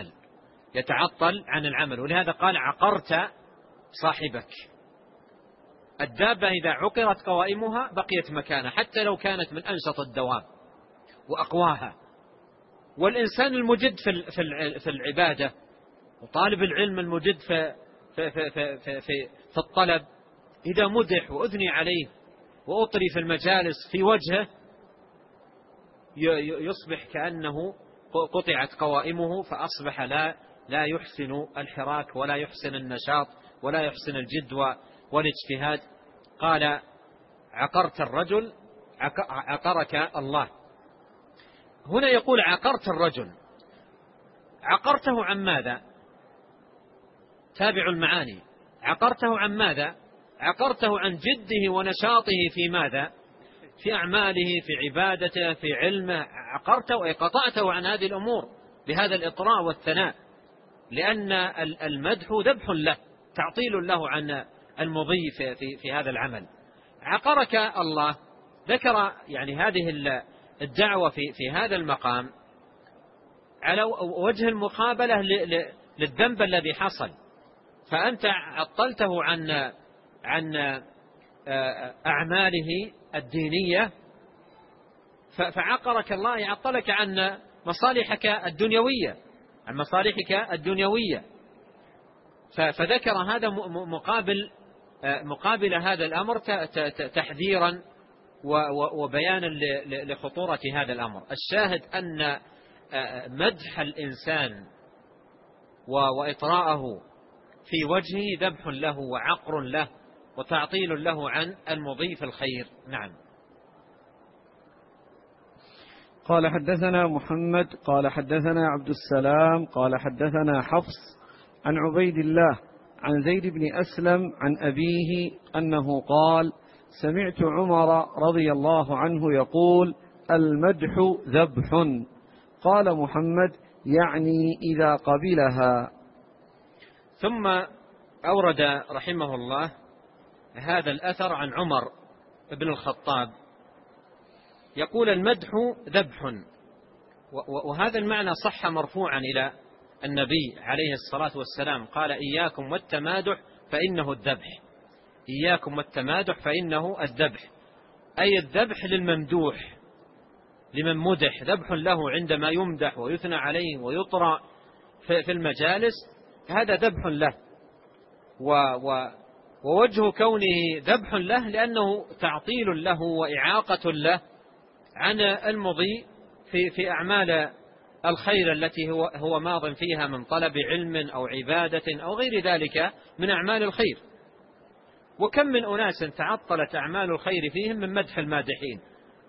عن العمل. ولهذا قال: عقرت صاحبك. الدابة إذا عقرت قوائمها بقيت مكانها حتى لو كانت من أنشط الدواب وأقواها. والإنسان المجد في العبادة وطالب العلم المجد في الطلب إذا مدح وأثني عليه وأطري في المجالس في وجهه يصبح كأنه قطعت قوائمه، فأصبح لا يحسن الحراك ولا يحسن النشاط ولا يحسن الجد والاجتهاد. قال: عقرت الرجل عقرك الله. هنا يقول: عقرت الرجل، عقرته عن ماذا؟ تابعوا المعاني. عقرته عن ماذا؟ عقرته عن جده ونشاطه في ماذا؟ في أعماله، في عبادته، في علمه. عقرته أي قطعته عن هذه الأمور بهذا الإطراء والثناء، لأن المدح ذبح له، تعطيل له عن المضي في هذا العمل. عقرك الله ذكر يعني هذه الدعوة في هذا المقام على وجه المقابلة للذنب الذي حصل، فأنت عطلته عن أعماله الدينية، فعقرك الله يعطلك عن مصالحك الدنيوية. فذكر هذا مقابل هذا الأمر تحذيرا وبيانا لخطورة هذا الأمر. الشاهد أن مدح الإنسان وإطراءه في وجهه ذبح له وعقر له وتعطيل له عن المضي في الخير. نعم. قال: حدثنا محمد قال حدثنا عبد السلام قال حدثنا حفص عن عبيد الله عن زيد بن أسلم عن أبيه أنه قال: سمعت عمر رضي الله عنه يقول: المدح ذبح. قال محمد: يعني إذا قبلها. ثم أورد رحمه الله هذا الأثر عن عمر بن الخطاب يقول: المدح ذبح. وهذا المعنى صح مرفوعا إلى النبي عليه الصلاة والسلام، قال: إياكم والتمادح فإنه الذبح. إياكم والتمادح فإنه الذبح، أي الذبح للممدوح، لمن مدح، ذبح له عندما يمدح ويثنى عليه ويطرى في المجالس، هذا ذبح له. ووجه كونه ذبح له لأنه تعطيل له وإعاقة له عن المضي في أعمال الخير التي هو ماض فيها من طلب علم أو عبادة أو غير ذلك من أعمال الخير. وكم من أناس تعطلت أعمال الخير فيهم من مدح المادحين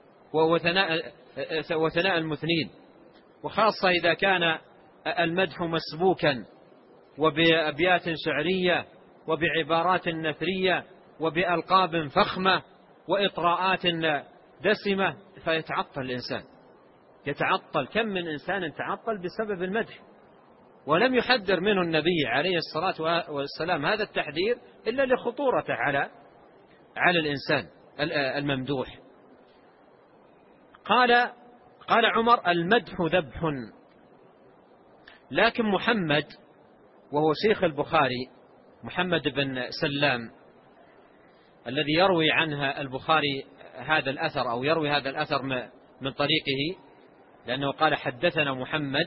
وثناء المثنين، وخاصة إذا كان المدح مسبوكا وبأبيات شعرية وبعبارات نثرية وبألقاب فخمة وإطراءات دسمة، فيتعطل الإنسان، يتعطل. كم من إنسان تعطل بسبب المدح، ولم يحذر منه النبي عليه الصلاة والسلام هذا التحذير إلا لخطورته على الإنسان الممدوح. قال عمر: المدح ذبح. لكن محمد، وهو شيخ البخاري، محمد بن سلام الذي يروي عنها البخاري هذا الأثر أو يروي هذا الأثر من طريقه، لأنه قال: حدثنا محمد،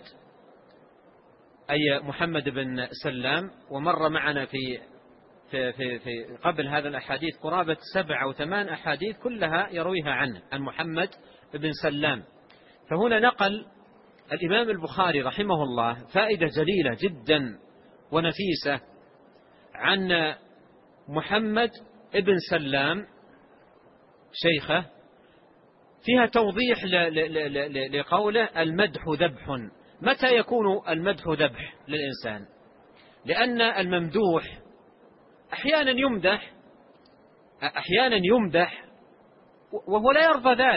أي محمد بن سلام. ومر معنا في قبل هذا الأحاديث قرابة 7 أو 8 أحاديث كلها يرويها عنه، عن محمد بن سلام. فهنا نقل الإمام البخاري رحمه الله فائدة جليلة جدا ونفيسة عن محمد بن سلام شيخه، فيها توضيح لقوله: المدح ذبح. متى يكون المدح ذبح للإنسان؟ لأن الممدوح أحيانا يمدح وهو لا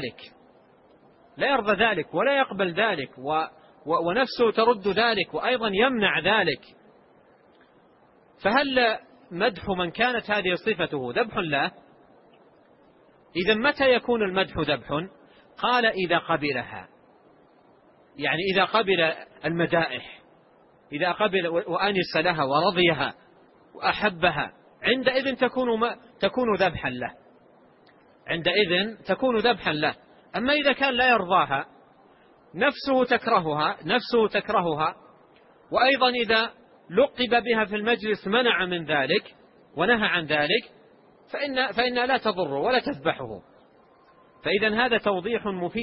يرضى ذلك ولا يقبل ذلك، ونفسه ترد ذلك وأيضا يمنع ذلك. فهل مدح من كانت هذه صفته ذبح له؟ إذا متى يكون المدح ذبح؟ قال: إذا قبلها، يعني إذا قبل المدائح، إذا قبل وأنس لها ورضيها وأحبها، عندئذ تكون ذبحا له، عندئذ تكون ذبحا له. أما إذا كان لا يرضاها، نفسه تكرهها، وأيضا إذا لقب بها في المجلس منع من ذلك ونهى عن ذلك، فإنها لا تضر ولا تذبحه. فإذا هذا توضيح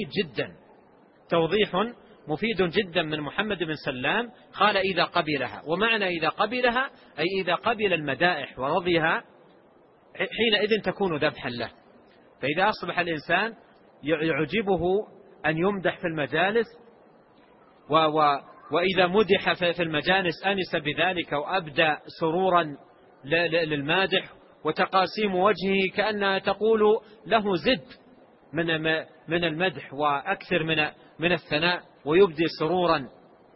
مفيد جدا من محمد بن سلام. قال: إذا قبلها، ومعنى إذا قبلها أي إذا قبل المدائح ورضيها، حينئذ تكون ذبحا له. فإذا أصبح الإنسان يعجبه أن يمدح في المجالس، وإذا مدح في المجالس أنس بذلك وأبدى سرورا للمادح، وتقاسيم وجهه كأنها تقول له: زد من المدح وأكثر من الثناء، ويبدي سرورا،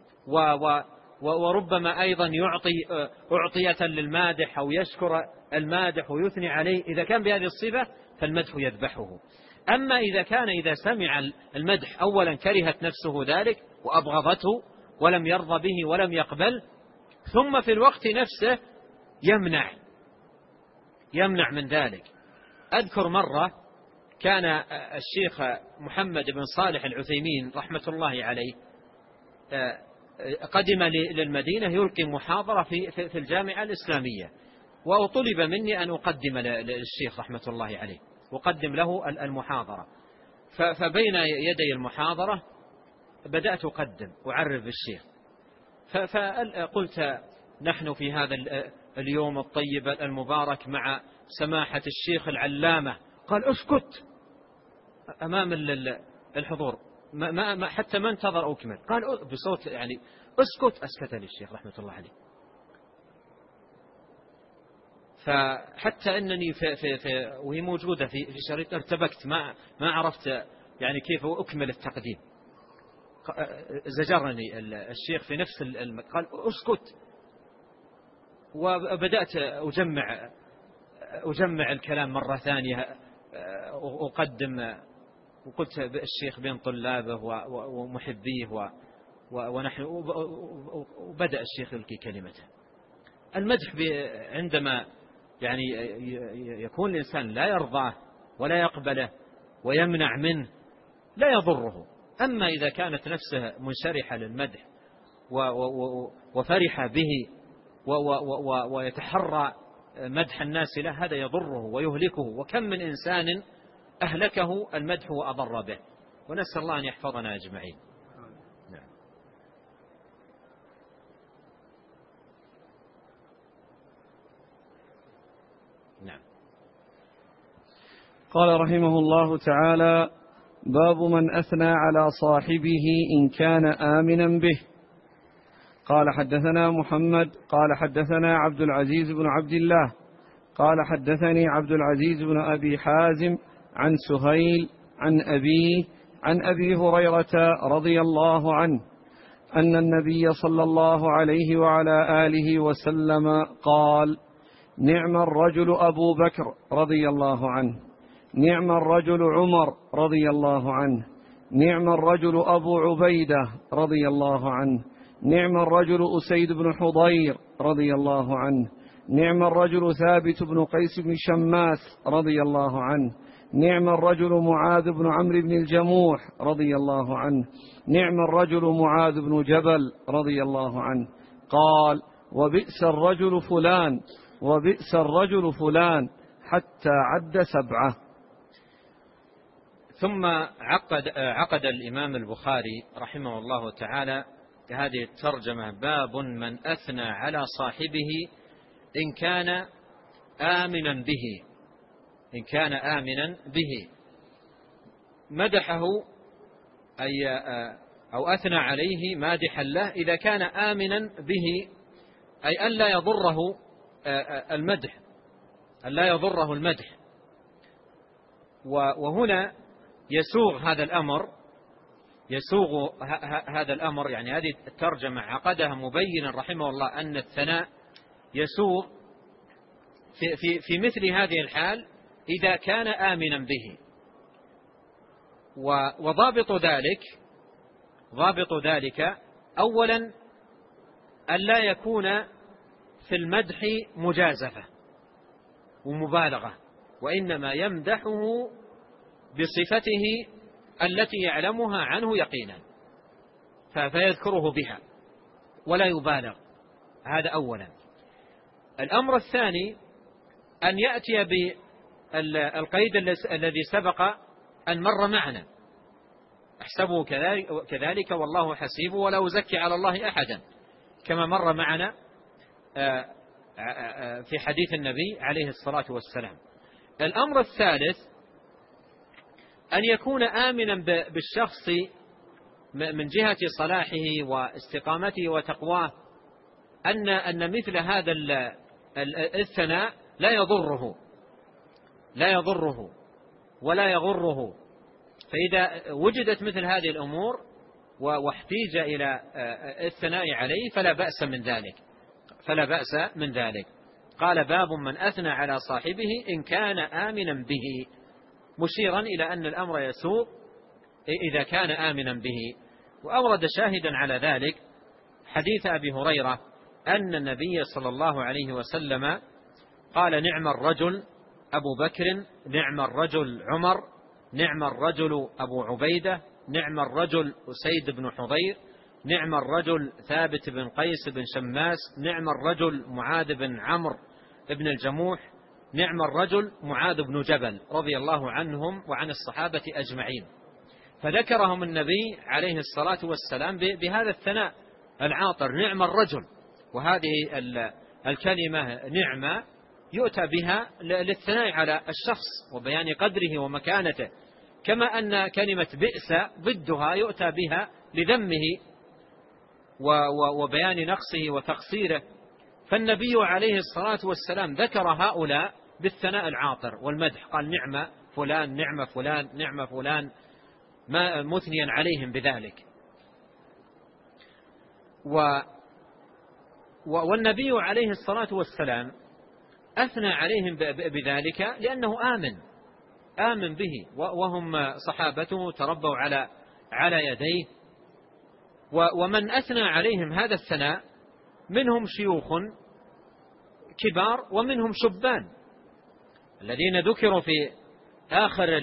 وربما أيضا يعطي أعطية للمادح أو يشكر المادح ويثني عليه. إذا كان بهذه الصفة فالمدح يذبحه. أما إذا سمع المدح أولا كرهت نفسه ذلك وأبغضته ولم يرضى به ولم يقبل، ثم في الوقت نفسه يمنع من ذلك. أذكر مرة كان الشيخ محمد بن صالح العثيمين رحمة الله عليه قدم للمدينة يلقي محاضرة في الجامعة الإسلامية، وطلب مني أن أقدم للشيخ رحمة الله عليه، أقدم له المحاضرة. فبين يدي المحاضرة بدأت أعرف الشيخ، فقلت: نحن في هذا اليوم الطيب المبارك مع سماحة الشيخ العلامة. قال: اسكت أمام الحضور، حتى ما انتظر أكمل، قال بصوت يعني: اسكت. أسكتني الشيخ رحمة الله عليه. فحتى أنني وهي موجودة في شريط ارتبكت، ما عرفت يعني كيف أكمل التقديم. زجرني الشيخ في نفس قال: اسكت. وبدأت أجمع الكلام مرة ثانية، أقدم، وقلت: الشيخ بين طلابه ومحبيه ونحن. وبدأ الشيخ يلقي كلمته. المدح عندما يعني يكون الإنسان لا يرضاه ولا يقبله ويمنع منه لا يضره. أما إذا كانت نفسه منشرحة للمدح وفرح به ويتحرى مدح الناس له هذا يضره ويهلكه، وكم من إنسان أهلكه المدح وأضر به، ونسأل الله أن يحفظنا أجمعين. نعم. قال رحمه الله تعالى: باب من أثنى على صاحبه إن كان آمنا به. قال حدثنا محمد قال حدثنا عبد العزيز بن عبد الله قال حدثني عبد العزيز بن أبي حازم عن سهيل عن أبيه عن أبي هريرة رضي الله عنه أن النبي صلى الله عليه وعلى آله وسلم قال: نعم الرجل أبو بكر رضي الله عنه، نعم الرجل عمر رضي الله عنه، نعم الرجل أبو عبيدة رضي الله عنه، نعم الرجل أسيد بن حضير رضي الله عنه، نعم الرجل ثابت بن قيس بن شماس رضي الله عنه، نعم الرجل معاذ بن عمرو بن الجموح رضي الله عنه، نعم الرجل معاذ بن جبل رضي الله عنه. قال: وبئس الرجل فلان، وبئس الرجل فلان، حتى عد 7. ثم عقد الإمام البخاري رحمه الله تعالى هذه الترجمة: باب من أثنى على صاحبه إن كان آمنا به، إن كان آمنا به، مدحه أو أثنى عليه مادحا له إذا كان آمنا به، أي ألا يضره المدح، ألا يضره المدح. وهنا يسوغ هذا الأمر، يعني هذه الترجمة عقدها مبينا رحمه الله أن الثناء يسوغ في مثل هذه الحال إذا كان آمنا به. وضابط ذلك أولا أن لا يكون في المدح مجازفة ومبالغة، وإنما يمدحه بصفته التي يعلمها عنه يقينا فيذكره بها ولا يبالغ. هذا أولا. الأمر الثاني أن يأتي بالقيد الذي سبق أن مر معنا: احسبوا كذلك والله حسيب ولا أزكي على الله أحدا، كما مر معنا في حديث النبي عليه الصلاة والسلام. الأمر الثالث أن يكون آمنا بالشخص من جهة صلاحه واستقامته وتقواه، أن مثل هذا الثناء لا يضره ولا يغره. فإذا وجدت مثل هذه الأمور واحتيج إلى الثناء عليه فلا بأس من ذلك. قال: باب من أثنى على صاحبه إن كان آمنا به، مشيرا إلى أن الأمر يسوء إذا كان آمنا به. وأورد شاهدا على ذلك حديث أبي هريرة أن النبي صلى الله عليه وسلم قال: نعم الرجل أبو بكر، نعم الرجل عمر، نعم الرجل أبو عبيدة، نعم الرجل أسيد بن حضير، نعم الرجل ثابت بن قيس بن شماس، نعم الرجل معاذ بن عمرو بن الجموح، نعم الرجل معاذ بن جبل، رضي الله عنهم وعن الصحابة أجمعين. فذكرهم النبي عليه الصلاة والسلام بهذا الثناء العاطر: نعم الرجل. وهذه الكلمة نعمة يؤتى بها للثناء على الشخص وبيان قدره ومكانته، كما أن كلمة بئس ضدها يؤتى بها لذمه وبيان نقصه وتقصيره. فالنبي عليه الصلاة والسلام ذكر هؤلاء بالثناء العاطر والمدح، قال: نعم فلان، نعم فلان، نعم فلان، ما مثنيا عليهم بذلك. والنبي عليه الصلاة والسلام أثنى عليهم بذلك لأنه آمن به، وهم صحابته تربوا على يديه. ومن أثنى عليهم هذا الثناء منهم شيوخ كبار ومنهم شبان، الذين ذكروا في آخر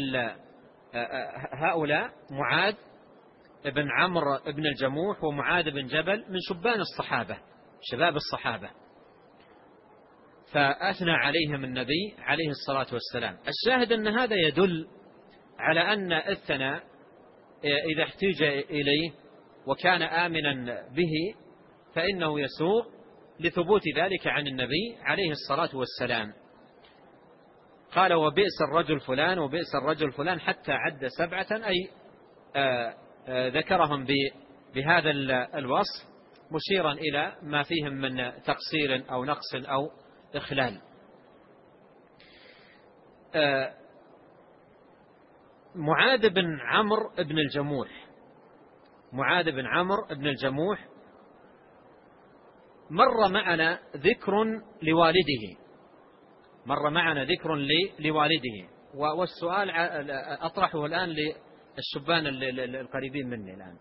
هؤلاء معاذ بن عمرو بن الجموح ومعاذ بن جبل من شبان الصحابة، شباب الصحابة. فأثنى عليهم النبي عليه الصلاة والسلام. الشاهد أن هذا يدل على أن الثناء إذا احتاج إليه وكان آمنا به فإنه يسوغ لثبوت ذلك عن النبي عليه الصلاة والسلام. قال وبئس الرجل فلان وبئس الرجل فلان حتى عد 7، أي ذكرهم بهذا الوصف مشيرا إلى ما فيهم من تقصير أو نقص أو إخلال. معاذ بن عمرو بن الجموح، معاذ بن عمرو بن الجموح مر معنا ذكر لوالده، مر معنا ذكر لوالده، والسؤال أطرحه الآن للشبان القريبين مني الآن،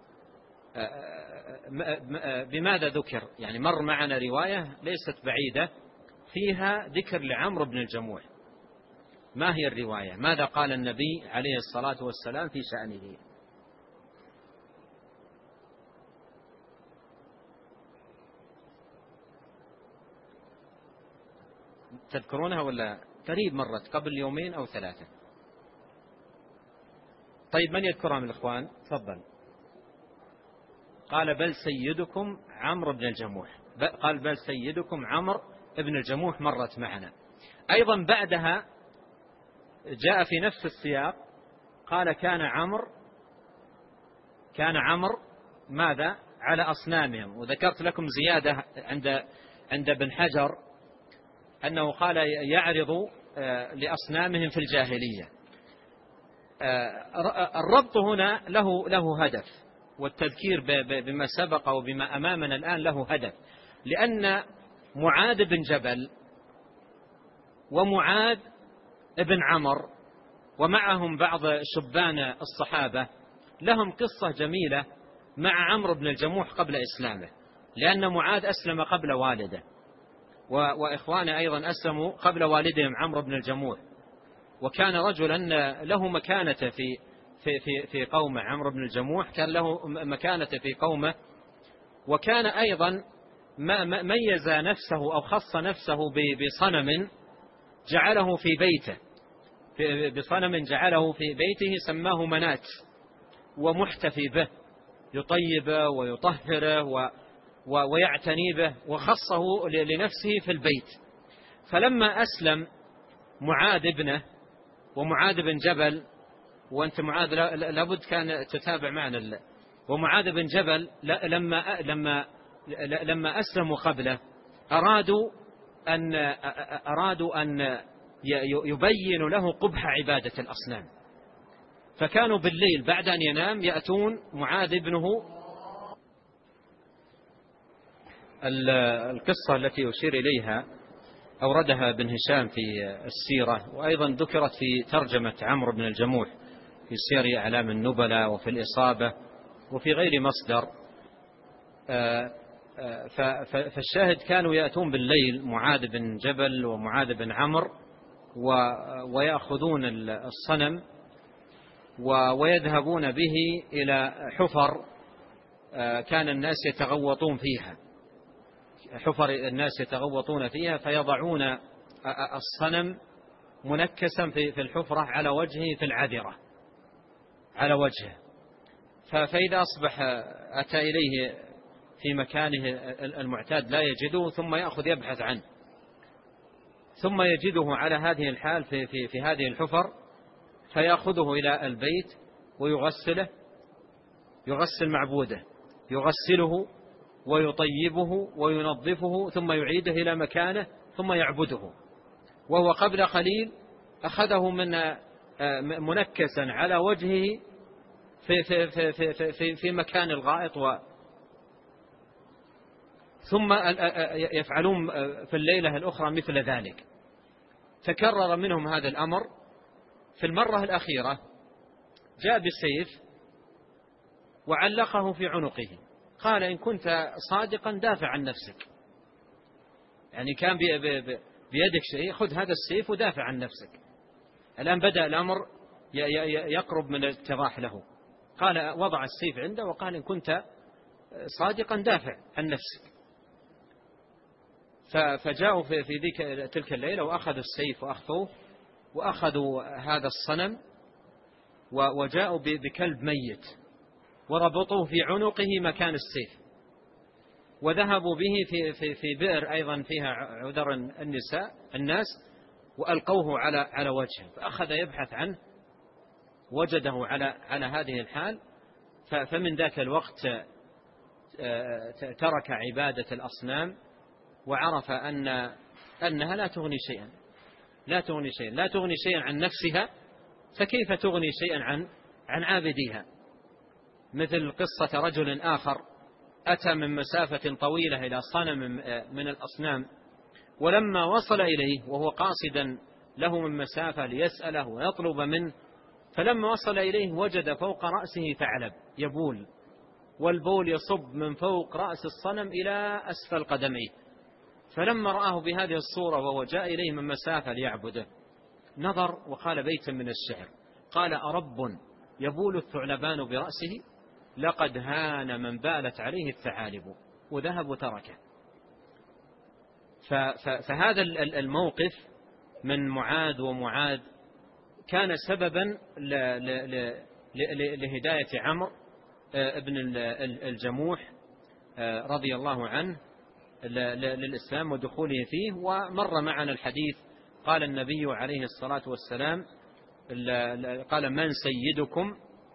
بماذا ذكر؟ يعني مر معنا رواية ليست بعيدة فيها ذكر لعمرو بن الجموح، ما هي الرواية؟ ماذا قال النبي عليه الصلاة والسلام في شأنه؟ تذكرونها ولا قريب مرت قبل 2 أو 3؟ طيب من يذكرها من الإخوان؟ تفضل. قال بل سيدكم عمرو بن الجموح، قال بل سيدكم عمرو بن الجموح مرت معنا. أيضا بعدها جاء في نفس السياق قال كان عمرو ماذا؟ على أصنامهم. وذكرت لكم زيادة عند ابن حجر أنه قال يعرض لأصنامهم في الجاهلية. الربط هنا له هدف، والتذكير بما سبق وبما أمامنا الآن له هدف، لأن معاذ بن جبل ومعاذ بن عمرو ومعهم بعض شبان الصحابة لهم قصة جميلة مع عمرو بن الجموح قبل إسلامه، لأن معاذ أسلم قبل والده، وإخوانه أيضا أسلموا قبل والدهم عمرو بن الجموح، وكان رجلا له مكانة في قومه. عمرو بن الجموح كان له مكانة في قومه، وكان أيضا ميز نفسه أو خص نفسه بصنم جعله في بيته، بصنم جعله في بيته سماه منات، ومحتفي به يطيبه ويطهره ويعتني به، وخصه لنفسه في البيت. فلما أسلم معاذ ابنه ومعاذ بن جبل، وأنت معاذ لابد كان تتابع معنا، ومعاذ بن جبل لما أسلموا قبله أرادوا أن يبين له قبح عبادة الأصنام، فكانوا بالليل بعد أن ينام يأتون معاذ ابنه. القصة التي أشير إليها أوردها ابن هشام في السيرة، وأيضا ذكرت في ترجمة عمرو بن الجموح في سير أعلام النبلاء وفي الإصابة وفي غير مصدر. فالشاهد كانوا يأتون بالليل معاذ بن جبل ومعاذ بن عمرو ويأخذون الصنم ويذهبون به إلى حفر كان الناس يتغوطون فيها، حفر الناس يتغوطون فيها، فيضعون الصنم منكسا في الحفرة على وجهه في العذرة على وجهه، فإذا أصبح أتى إليه في مكانه المعتاد لا يجده، ثم يأخذ يبحث عنه، ثم يجده على هذه الحال في هذه الحفر، فيأخذه إلى البيت ويغسله، يغسل معبوده، يغسله ويطيبه وينظفه، ثم يعيده إلى مكانه ثم يعبده. وهو قبل قليل أخذه من منكسا على وجهه في مكان الغائط، ثم يفعلون في الليلة الأخرى مثل ذلك. تكرر منهم هذا الأمر. في المرة الأخيرة جاء بالسيف وعلقه في عنقه، قال إن كنت صادقا دافع عن نفسك، يعني كان بيدك شيء، خذ هذا السيف ودافع عن نفسك. الآن بدأ الأمر يقرب من الاتضاح له. قال وضع السيف عنده وقال إن كنت صادقا دافع عن نفسك. فجاءوا في تلك الليلة وأخذوا السيف وأخذوه وأخذوا هذا الصنم وجاءوا بكلب ميت وربطوه في عنقه مكان السيف، وذهبوا به في بئر أيضا فيها عذر الناس وألقوه على وجهه، فأخذ يبحث عنه وجده على هذه الحال. فمن ذاك الوقت ترك عبادة الأصنام وعرف أنها لا تغني شيئا عن نفسها، فكيف تغني شيئا عن عابديها. مثل قصة رجل آخر أتى من مسافة طويلة إلى صنم من الأصنام، ولما وصل إليه وهو قاصدا له من مسافة ليسأله ويطلب منه، فلما وصل إليه وجد فوق رأسه ثعلب يبول، والبول يصب من فوق رأس الصنم إلى أسفل قدميه. فلما رآه بهذه الصورة وهو جاء إليه من مسافة ليعبده، نظر وقال بيتا من الشعر، قال: أرب يبول الثعلبان برأسه، لقد هان من بالت عليه الثعالب، وذهب وتركه. فهذا الموقف من ومعاذ كان سببا لهداية عمرو ابن الجموح رضي الله عنه للإسلام ودخوله فيه. ومر معنا الحديث، قال النبي عليه الصلاة والسلام: قال: من سيدكم؟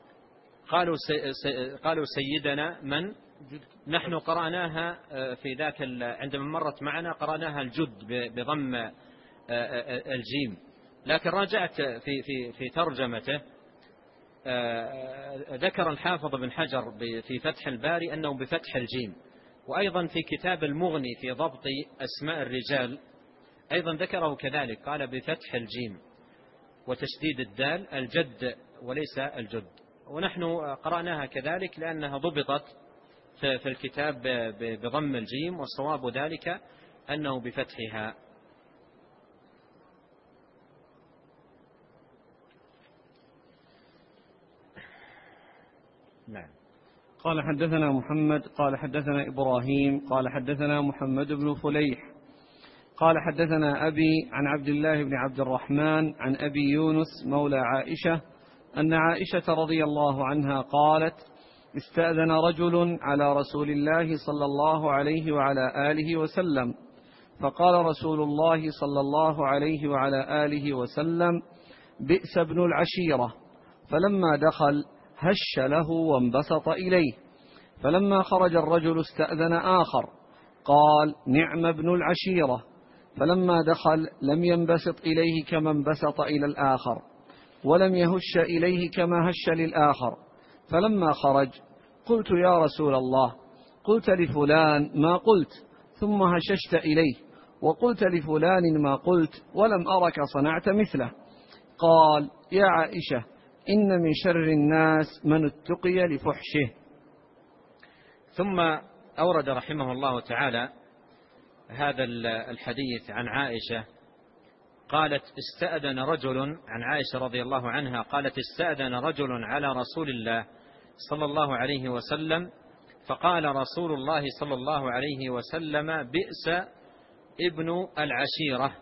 قالوا سيدنا من؟ نحن قرأناها في ذاك عندما مرت معنا قرأناها الجد بضم الجيم، لكن راجعت في ترجمته ذكر الحافظ بن حجر في فتح الباري أنه بفتح الجيم، وأيضا في كتاب المغني في ضبط أسماء الرجال أيضا ذكره كذلك، قال بفتح الجيم وتشديد الدال الجد وليس الجد. ونحن قرأناها كذلك لأنها ضبطت في الكتاب بضم الجيم، والصواب ذلك أنه بفتحها. نعم. قال: حدثنا محمد قال حدثنا إبراهيم قال حدثنا محمد بن فليح قال حدثنا أبي عن عبد الله بن عبد الرحمن عن أبي يونس مولى عائشة أن عائشة رضي الله عنها قالت: استأذن رجل على رسول الله صلى الله عليه وعلى آله وسلم، فقال رسول الله صلى الله عليه وعلى آله وسلم: بئس ابن العشيرة. فلما دخل هش له وانبسط إليه. فلما خرج الرجل استأذن آخر قال: نعم ابن العشيرة. فلما دخل لم ينبسط إليه كما انبسط إلى الآخر، ولم يهش إليه كما هش للآخر. فلما خرج قلت: يا رسول الله، قلت لفلان ما قلت ثم هششت إليه، وقلت لفلان ما قلت ولم أرك صنعت مثله. قال: يا عائشة، إن من شر الناس من اتقي لفحشه. ثم أورد رحمه الله تعالى هذا الحديث عن عائشة قالت: استأذن رجل، عن عائشة رضي الله عنها قالت: استأذن رجل على رسول الله صلى الله عليه وسلم، فقال رسول الله صلى الله عليه وسلم: بئس ابن العشيرة.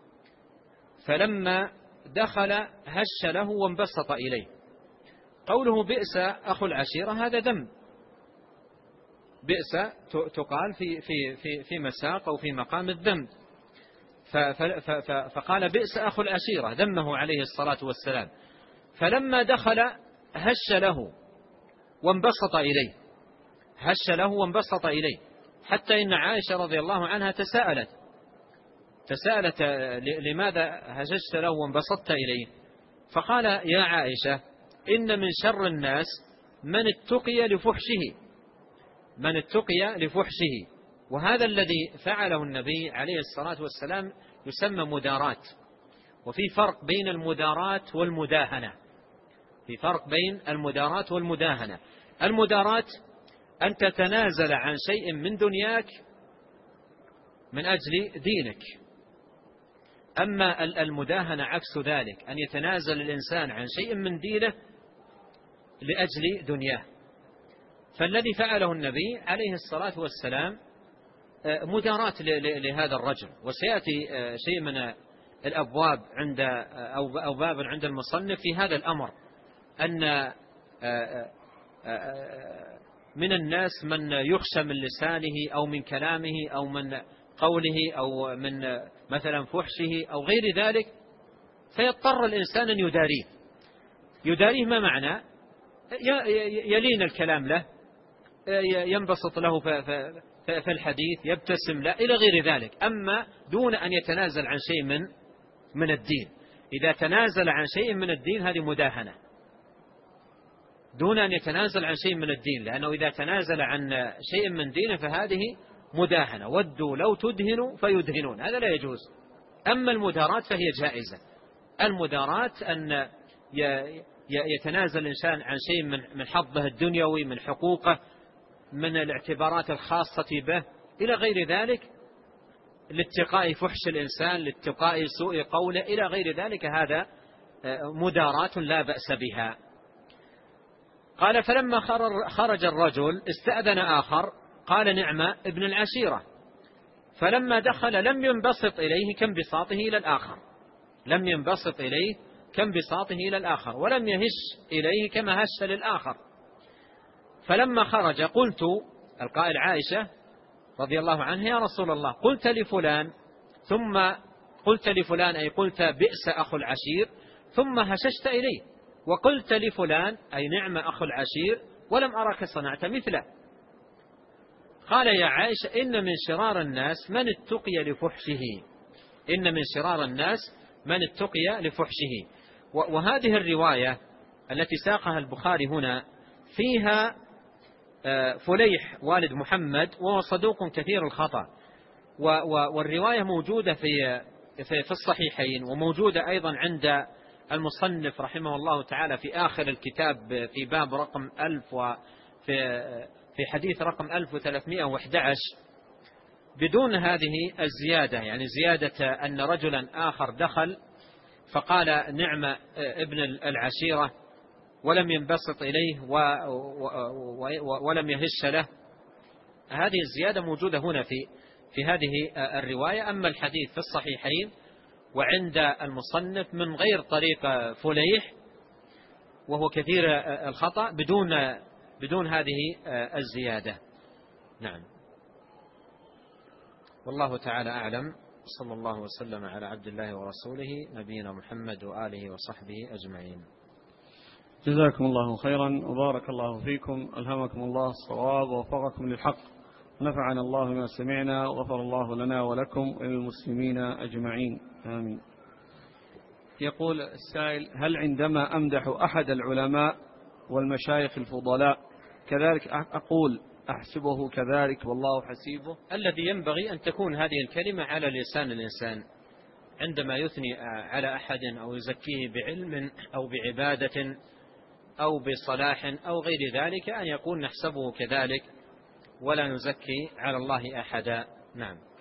فلما دخل هش له وانبسط إليه. قوله بئس أخو العشيرة هذا ذم، بئس تقال في مساق أو في مقام الذم، فقال بئس أخو العشيرة، ذمه عليه الصلاة والسلام. فلما دخل هش له وانبسط إليه، هش له وانبسط إليه، حتى إن عائشة رضي الله عنها تساءلت لماذا هششت له وانبسطت إليه؟ فقال: يا عائشة، إن من شر الناس من اتقي لفحشه. وهذا الذي فعله النبي عليه الصلاة والسلام يسمى مداراة. وفي فرق بين المداراة والمداهنة، المداراة أن تتنازل عن شيء من دنياك من أجل دينك، أما المداهنة عكس ذلك، أن يتنازل الإنسان عن شيء من دينه لأجل دنياه. فالذي فعله النبي عليه الصلاة والسلام مداراة لهذا الرجل. وسيأتي شيء من الأبواب أو باب عند المصنف في هذا الأمر، أن من الناس من يخشى من لسانه أو من كلامه أو من قوله أو من مثلا فحشه أو غير ذلك، فيضطر الإنسان أن يداريه. ما معنى؟ يلين الكلام له، ينبسط له في الحديث، يبتسم له إلى غير ذلك، أما دون أن يتنازل عن شيء من الدين. إذا تنازل عن شيء من الدين هذه مداهنة، دون أن يتنازل عن شيء من الدين، لأنه إذا تنازل عن شيء من دينه فهذه مداهنة. ودوا لو تدهنوا فيدهنون، هذا لا يجوز. أما المداراة فهي جائزة. المداراة أن يتنازل الإنسان عن شيء من حظه الدنيوي، من حقوقه، من الاعتبارات الخاصة به إلى غير ذلك، لاتقاء فحش الإنسان، لاتقاء سوء قوله إلى غير ذلك، هذا مداراة لا بأس بها. قال: فلما خرج الرجل استأذن آخر، قال: نعم ابن العشيرة. فلما دخل لم ينبسط إليه كانبساطه إلى الآخر، لم ينبسط إليه كانبساطه إلى الآخر، ولم يهش إليه كما هش للآخر. فلما خرج قلت، القائل عائشة رضي الله عنها: يا رسول الله، قلت لفلان، ثم قلت لفلان أي قلت بئس أخو العشير، ثم هششت إليه، وقلت لفلان أي نعم أخو العشير، ولم أرك صنعت مثله. قال: يا عائشة، إن من شرار الناس من اتقي لفحشه، إن من شرار الناس من اتقي لفحشه. وهذه الرواية التي ساقها البخاري هنا فيها فليح والد محمد، وهو صدوق كثير الخطأ، والرواية موجودة في الصحيحين، وموجودة أيضا عند المصنف رحمه الله تعالى في آخر الكتاب في باب رقم 1000 وفي حديث رقم 1311 بدون هذه الزيادة، يعني زيادة أن رجلا آخر دخل فقال نعم ابن العشيرة ولم ينبسط إليه ولم يهش له. هذه الزيادة موجودة هنا في هذه الرواية. أما الحديث في الصحيحين وعند المصنف من غير طريق فليح، وهو كثير الخطأ، بدون هذه الزيادة. نعم، والله تعالى أعلم. صلى الله وسلم على عبد الله ورسوله نبينا محمد وآله وصحبه أجمعين. جزاكم الله خيرا وبارك الله فيكم، ألهمكم الله الصواب ووفقكم للحق، نفعنا الله ما سمعنا، وغفر الله لنا ولكم وللمسلمين أجمعين، آمين. يقول السائل: هل عندما أمدح أحد العلماء والمشايخ الفضلاء كذلك أقول أحسبه كذلك والله حسيبه؟ الذي ينبغي أن تكون هذه الكلمة على لسان الإنسان عندما يثني على أحد أو يزكيه بعلم أو بعبادة أو بصلاح أو غير ذلك، أن يقول نحسبه كذلك ولا نزكي على الله أحدا. نعم.